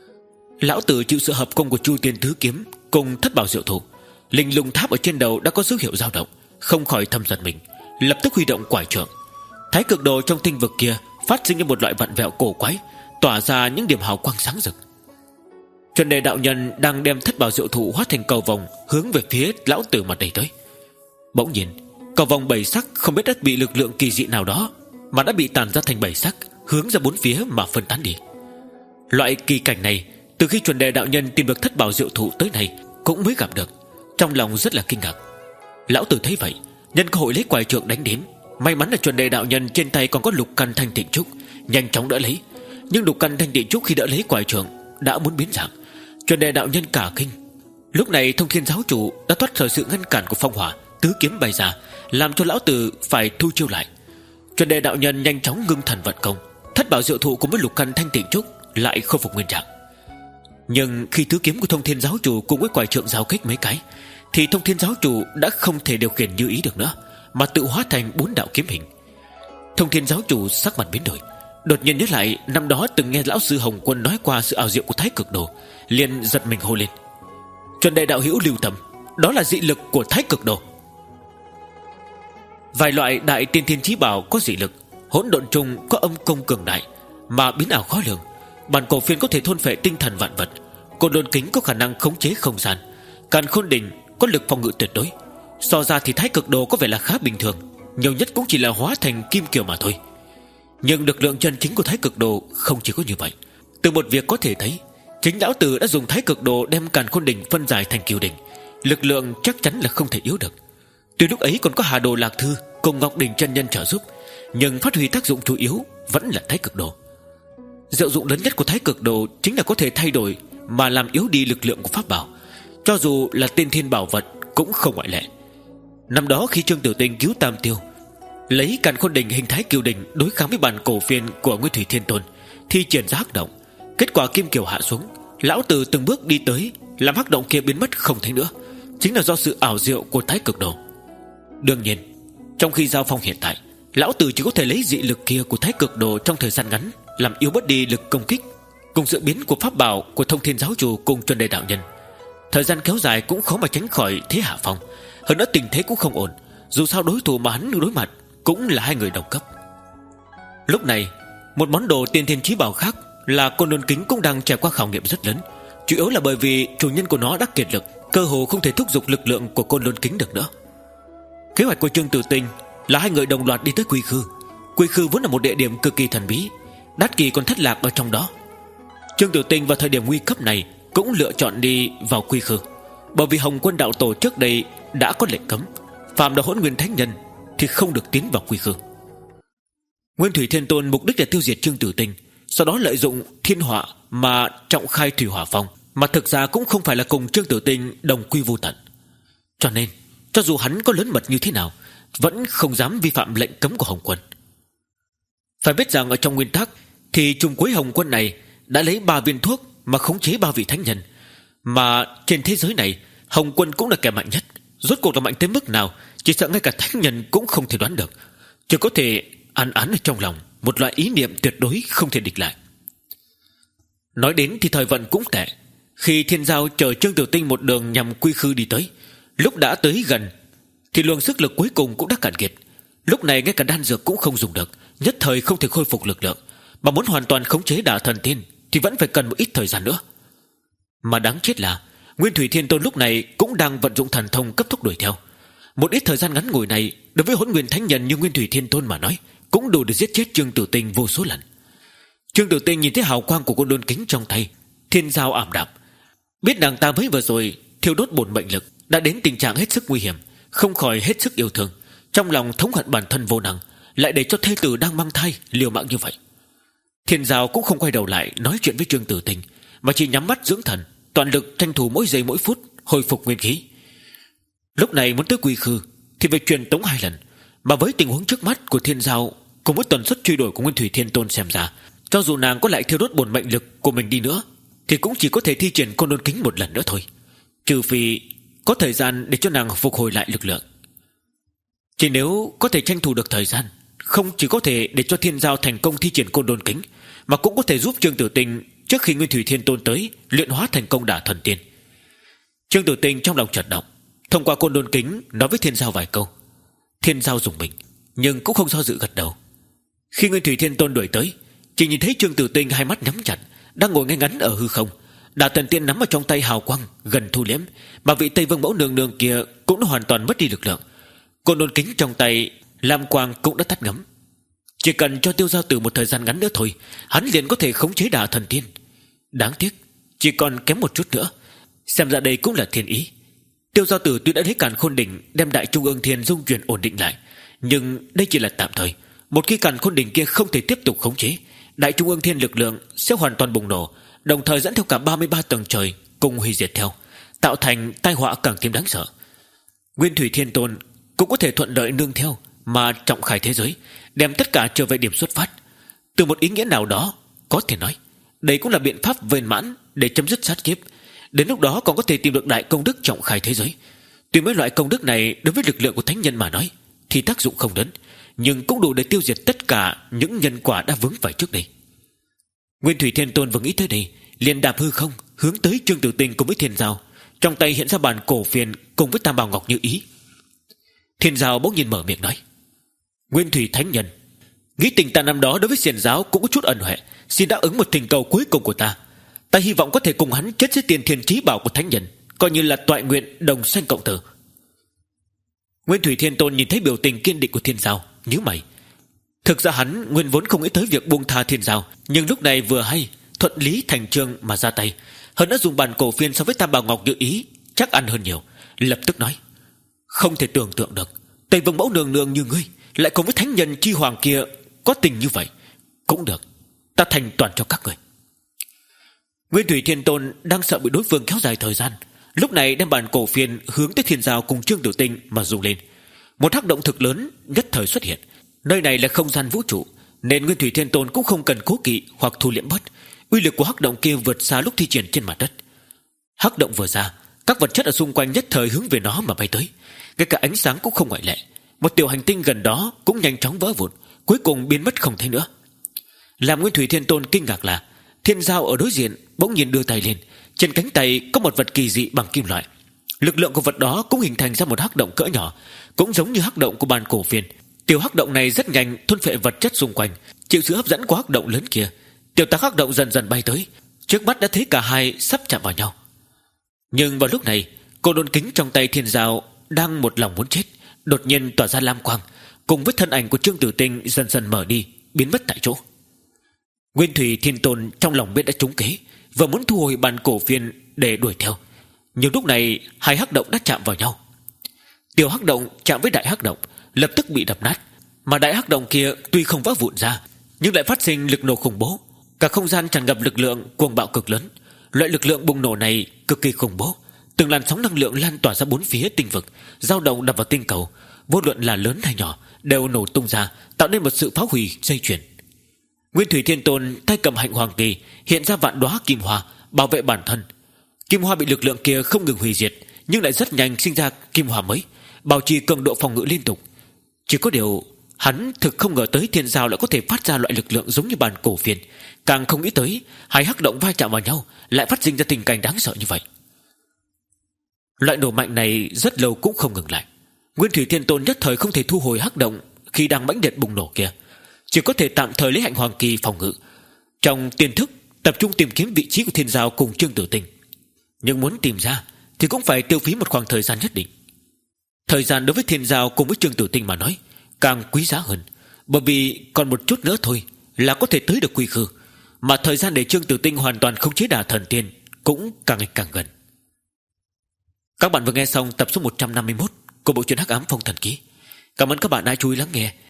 Lão Tử chịu sự hợp công của Chu Tiên Tứ Kiếm cùng Thất Bảo Diệu Thụ, linh lung tháp ở trên đầu đã có dấu hiệu dao động, không khỏi thầm giật mình, lập tức huy động quải trượng. Thái cực đồ trong tinh vực kia phát sinh như một loại vặn vẹo cổ quái, tỏa ra những điểm hào quang sáng rực. Chuẩn Đề đạo nhân đang đem Thất Bảo Diệu Thụ hóa thành cầu vòng hướng về phía Lão Tử mà đẩy tới. Bỗng nhiên, cầu vòng bảy sắc không biết đã bị lực lượng kỳ dị nào đó mà đã bị tàn ra thành bảy sắc, hướng ra bốn phía mà phân tán đi. Loại kỳ cảnh này từ khi Chuẩn Đề đạo nhân tìm được Thất Bảo Diệu Thụ tới nay cũng mới gặp được, trong lòng rất là kinh ngạc. Lão Tử thấy vậy, nhân cơ hội lấy quải trượng đánh đến. May mắn là Chuẩn Đề đạo nhân trên tay còn có lục căn thanh tịnh trúc, nhanh chóng đỡ lấy. Nhưng lục căn thanh tịnh trúc khi đỡ lấy quải trượng đã muốn biến dạng. Chuẩn Đề đạo nhân cả kinh. Lúc này Thông Thiên Giáo Chủ đã thoát khỏi sự ngăn cản của phong hỏa, tứ kiếm bay ra, làm cho Lão Tử phải thu chiêu lại. Chuẩn Đề đạo nhân nhanh chóng ngưng thần vận công, Thất Bảo Diệu Thụ cùng với lục căn thanh tịnh trúc lại khôi phục nguyên trạng. Nhưng khi tứ kiếm của Thông Thiên Giáo Chủ cùng với quải trượng giao kích mấy cái, thì Thông Thiên Giáo Chủ đã không thể điều khiển như ý được nữa, mà tự hóa thành bốn đạo kiếm hình. Thông Thiên Giáo Chủ sắc mặt biến đổi, đột nhiên nhớ lại năm đó từng nghe lão sư Hồng Quân nói qua sự ảo diệu của Thái Cực Đồ, liền giật mình hô lên: Chuẩn Đề đạo hữu lưu tâm, đó là dị lực của Thái Cực Đồ. Vài loại đại tiên thiên chí bảo có dị lực, hỗn độn trùng có âm công cường đại mà biến ảo khó lường, bản cổ phiên có thể thôn phệ tinh thần vạn vật, côn đôn kính có khả năng khống chế không gian, càn khôn đỉnh có lực phòng ngự tuyệt đối. So ra thì Thái Cực Đồ có vẻ là khá bình thường, nhiều nhất cũng chỉ là hóa thành kim kiều mà thôi. Nhưng lực lượng chân chính của Thái Cực Đồ không chỉ có như vậy. Từ một việc có thể thấy, chính Lão Tử đã dùng Thái Cực Đồ đem càn khôn đỉnh phân giải thành kiều đỉnh, lực lượng chắc chắn là không thể yếu được. Tuy lúc ấy còn có Hà Đồ Lạc Thư cùng Ngọc Đỉnh chân nhân trợ giúp, nhưng phát huy tác dụng chủ yếu vẫn là Thái Cực Đồ. Diệu dụng lớn nhất của Thái Cực Đồ chính là có thể thay đổi mà làm yếu đi lực lượng của pháp bảo, cho dù là tiên thiên bảo vật cũng không ngoại lệ. Năm đó khi Trương Tử Tinh cứu Tam Tiêu, lấy càn khôn đỉnh hình thái kiều đỉnh đối kháng với bản cổ phiên của Nguyên Thủy Thiên Tôn, thi triển ra hắc động, kết quả kim kiều hạ xuống, Lão Tử từng bước đi tới làm hắc động kia biến mất không thấy nữa, chính là do sự ảo diệu của Thái Cực Đồ. Đương nhiên, trong khi giao phong hiện tại, Lão Tử chỉ có thể lấy dị lực kia của Thái Cực Đồ trong thời gian ngắn làm yếu bớt đi lực công kích, cùng sự biến của pháp bảo của Thông Thiên Giáo Chủ cùng Chuẩn Đề đạo nhân. Thời gian kéo dài cũng khó mà tránh khỏi thế hạ phong, hơn nữa tình thế cũng không ổn. Dù sao đối thủ mà hắn đối mặt cũng là hai người đồng cấp. Lúc này một món đồ tiên thiên chí bảo khác là côn lôn kính cũng đang trải qua khảo nghiệm rất lớn, chủ yếu là bởi vì chủ nhân của nó đã kiệt lực, cơ hồ không thể thúc giục lực lượng của côn lôn kính được nữa. Kế hoạch của Trương Tử Tinh là hai người đồng loạt đi tới Quy Khư. Quy Khư vốn là một địa điểm cực kỳ thần bí, Đát Kỳ còn thất lạc ở trong đó. Trương Tử Tinh vào thời điểm nguy cấp này cũng lựa chọn đi vào Quy Khư, bởi vì Hồng Quân đạo tổ trước đây đã có lệnh cấm, phạm là hỗn nguyên thánh nhân thì không được tiến vào Quy Khư. Nguyên Thủy Thiên Tôn mục đích là tiêu diệt Trương Tử Tinh, sau đó lợi dụng thiên họa mà trọng khai thủy hỏa phong, mà thực ra cũng không phải là cùng Trương Tử Tinh đồng quy vô tận. Cho nên cho dù hắn có lớn mật như thế nào, vẫn không dám vi phạm lệnh cấm của Hồng Quân. Phải biết rằng ở trong nguyên tắc thì trùng cuối Hồng Quân này đã lấy ba viên thuốc mà khống chế ba vị thánh nhân, mà trên thế giới này Hồng Quân cũng là kẻ mạnh nhất. Rốt cuộc là mạnh tới mức nào, chỉ sợ ngay cả thánh nhân cũng không thể đoán được, chỉ có thể an án ở trong lòng, một loại ý niệm tuyệt đối không thể địch lại. Nói đến thì thời vận cũng tệ. Khi Thiên Giao chờ Trương Tử Tinh một đường nhằm Quy Khư đi tới, lúc đã tới gần thì luồng sức lực cuối cùng cũng đã cạn kiệt. Lúc này ngay cả đan dược cũng không dùng được, nhất thời không thể khôi phục lực lượng, mà muốn hoàn toàn khống chế Đả Thần Tiên thì vẫn phải cần một ít thời gian nữa. Mà đáng chết là Nguyên Thủy Thiên Tôn lúc này cũng đang vận dụng thần thông cấp tốc đuổi theo. Một ít thời gian ngắn ngủi này đối với hỗn nguyên thánh nhân như Nguyên Thủy Thiên Tôn mà nói cũng đủ để giết chết Trương Tử Tinh vô số lần. Trương Tử Tinh nhìn thấy hào quang của côn lôn kính trong tay, Thiên Giao ảm đạm, biết nàng ta mới vừa rồi thiêu đốt bổn mệnh lực đã đến tình trạng hết sức nguy hiểm, không khỏi hết sức yêu thương, trong lòng thống hận bản thân vô năng, lại để cho thê tử đang mang thai liều mạng như vậy. Thiên Giao cũng không quay đầu lại nói chuyện với Trương Tử Tinh, mà chỉ nhắm mắt dưỡng thần, toàn lực tranh thủ mỗi giây mỗi phút hồi phục nguyên khí. Lúc này muốn tới Quy Khư thì phải truyền tống hai lần, mà với tình huống trước mắt của Thiên Giao cùng với tần suất truy đuổi của Nguyên Thủy Thiên Tôn xem ra, cho dù nàng có lại thiêu đốt bổn mệnh lực của mình đi nữa thì cũng chỉ có thể thi triển côn lôn kính một lần nữa thôi, trừ phi có thời gian để cho nàng phục hồi lại lực lượng. Chỉ nếu có thể tranh thủ được thời gian, không chỉ có thể để cho Thiên Giao thành công thi triển côn lôn kính, mà cũng có thể giúp Trương Tử Tinh trước khi Nguyên Thủy Thiên Tôn tới luyện hóa thành công Đả Thần Tiên. Trương Tử Tinh trong lòng chợt động, thông qua côn lôn kính nói với Thiên Giao vài câu. Thiên Giao dùng mình, nhưng cũng không do dự gật đầu. Khi Nguyên Thủy Thiên Tôn đuổi tới, chỉ nhìn thấy Trương Tử Tinh hai mắt nhắm chặt, đang ngồi ngay ngắn ở hư không, Đả Thần Tiên nắm ở trong tay hào quang gần thu liễm, mà vị Tây Vương Mẫu nương nương kia cũng đã hoàn toàn mất đi lực lượng. Côn lôn kính trong tay lam quang cũng đã tắt ngấm. Chỉ cần cho Tiêu Giao Tử một thời gian ngắn nữa thôi, hắn liền có thể khống chế Đả Thần Tiên. Đáng tiếc chỉ còn kém một chút nữa, xem ra đây cũng là thiên ý. Tiêu Giao Tử tuy đã lấy Càn Khôn Đỉnh đem Đại Trung Ương Thiên dung chuyển ổn định lại, nhưng đây chỉ là tạm thời. Một khi Càn Khôn Đỉnh kia không thể tiếp tục khống chế, Đại Trung Ương Thiên lực lượng sẽ hoàn toàn bùng nổ, đồng thời dẫn theo cả ba mươi ba tầng trời cùng hủy diệt theo, tạo thành tai họa càng thêm đáng sợ. Nguyên Thủy Thiên Tôn cũng có thể thuận lợi nương theo mà trọng khải thế giới, đem tất cả trở về điểm xuất phát. Từ một ý nghĩa nào đó, có thể nói đây cũng là biện pháp viên mãn để chấm dứt sát kiếp. Đến lúc đó còn có thể tìm được đại công đức trọng khải thế giới. Tuy mấy loại công đức này đối với lực lượng của thánh nhân mà nói thì tác dụng không lớn, nhưng cũng đủ để tiêu diệt tất cả những nhân quả đã vướng phải trước đây. Nguyên Thủy Thiên Tôn vừa nghĩ tới đây, liền đạp hư không hướng tới Trương Tử Tinh cùng với Thiên Giao, trong tay hiện ra bản cổ phiền cùng với Tam Bảo Ngọc như ý. Thiên Giao bỗng nhiên mở miệng nói: Nguyên Thủy Thánh Nhân, nghĩ tình ta năm đó đối với xiển giáo cũng có chút ẩn huệ, xin đáp ứng một thỉnh cầu cuối cùng của ta. Ta hy vọng có thể cùng hắn chết dưới tiền thiên trí bảo của thánh nhân, coi như là toại nguyện đồng sanh cộng tử. Nguyên Thủy Thiên Tôn nhìn thấy biểu tình kiên định của Thiên Giao, nhíu mày. Thực ra hắn nguyên vốn không nghĩ tới việc buông tha Thiên Giao, nhưng lúc này vừa hay thuận lý thành chương mà ra tay, hơn đã dùng bản cổ phiên so với Tam Bảo Ngọc như ý chắc ăn hơn nhiều. Lập tức nói: Không thể tưởng tượng được Tây Vương Mẫu nương nương như ngươi lại cùng với thánh nhân chi hoàng kia có tình như vậy. Cũng được, ta thành toàn cho các người. Nguyên Thủy Thiên Tôn đang sợ bị đối phương kéo dài thời gian, lúc này đem bản cổ phiên hướng tới Thiên Giao cùng Trương Tử Tinh mà dùng lên. Một hắc động thực lớn nhất thời xuất hiện. Nơi này là không gian vũ trụ, nên Nguyên Thủy Thiên Tôn cũng không cần cố kỵ hoặc thu liễm bớt. Uy lực của hắc động kia vượt xa lúc thi triển trên mặt đất. Hắc động vừa ra, các vật chất ở xung quanh nhất thời hướng về nó mà bay tới, ngay cả ánh sáng cũng không ngoại lệ. Một tiểu hành tinh gần đó cũng nhanh chóng vỡ vụn, cuối cùng biến mất không thấy nữa. Làm Nguyên Thủy Thiên Tôn kinh ngạc là Thiên Giao ở đối diện bỗng nhiên đưa tay lên, trên cánh tay có một vật kỳ dị bằng kim loại. Lực lượng của vật đó cũng hình thành ra một hắc động cỡ nhỏ, cũng giống như hắc động của bàn cổ phiên, Tiểu hắc động này rất nhanh thôn phệ vật chất xung quanh, chịu sự hấp dẫn của hắc động lớn kia. Tiểu tặc hắc động dần dần bay tới, trước mắt đã thấy cả hai sắp chạm vào nhau. Nhưng vào lúc này, cô độn kính trong tay Thiên Giao đang một lòng muốn chết, đột nhiên tỏa ra lam quang, cùng với thân ảnh của Trương Tử Tinh dần dần mở đi, biến mất tại chỗ. Nguyên Thủy Thiên Tôn trong lòng biết đã trúng kế, và muốn thu hồi bàn cổ phiên để đuổi theo. Nhưng lúc này hai hắc động đã chạm vào nhau. Tiểu hắc động chạm với đại hắc động, lập tức bị đập nát. Mà đại hắc động kia tuy không vỡ vụn ra, nhưng lại phát sinh lực nổ khủng bố. Cả không gian tràn ngập lực lượng cuồng bạo cực lớn. Loại lực lượng bùng nổ này cực kỳ khủng bố, từng làn sóng năng lượng lan tỏa ra bốn phía tinh vực, dao động đập vào tinh cầu, vô luận là lớn hay nhỏ đều nổ tung ra, tạo nên một sự phá hủy dây chuyền. Nguyên Thủy Thiên Tôn tay cầm hạnh hoàng kỳ, hiện ra vạn đóa kim hoa bảo vệ bản thân. Kim hoa bị lực lượng kia không ngừng hủy diệt, nhưng lại rất nhanh sinh ra kim hoa mới, bảo trì cường độ phòng ngự liên tục. Chỉ có điều hắn thực không ngờ tới Thiên Giao lại có thể phát ra loại lực lượng giống như bàn cổ phiên, càng không nghĩ tới hai hắc động va chạm vào nhau lại phát sinh ra tình cảnh đáng sợ như vậy. Loại nổ mạnh này rất lâu cũng không ngừng lại. Nguyên Thủy Thiên Tôn nhất thời không thể thu hồi hắc động khi đang mãnh liệt bùng nổ kia, chỉ có thể tạm thời lấy hạnh hoàng kỳ phòng ngự, trong tiềm thức tập trung tìm kiếm vị trí của Thiên Giao cùng Trương Tử Tinh. Nhưng muốn tìm ra thì cũng phải tiêu phí một khoảng thời gian nhất định. Thời gian đối với Thiên Giao cùng với Trương Tử Tinh mà nói càng quý giá hơn, bởi vì còn một chút nữa thôi là có thể tới được quy khư, mà thời gian để Trương Tử Tinh hoàn toàn khống chế Đả Thần Tiên cũng càng ngày càng gần. Các bạn vừa nghe xong tập số một trăm năm mươi mốt của bộ truyện Hắc Ám Phong Thần Ký. Cảm ơn các bạn đã chú ý lắng nghe.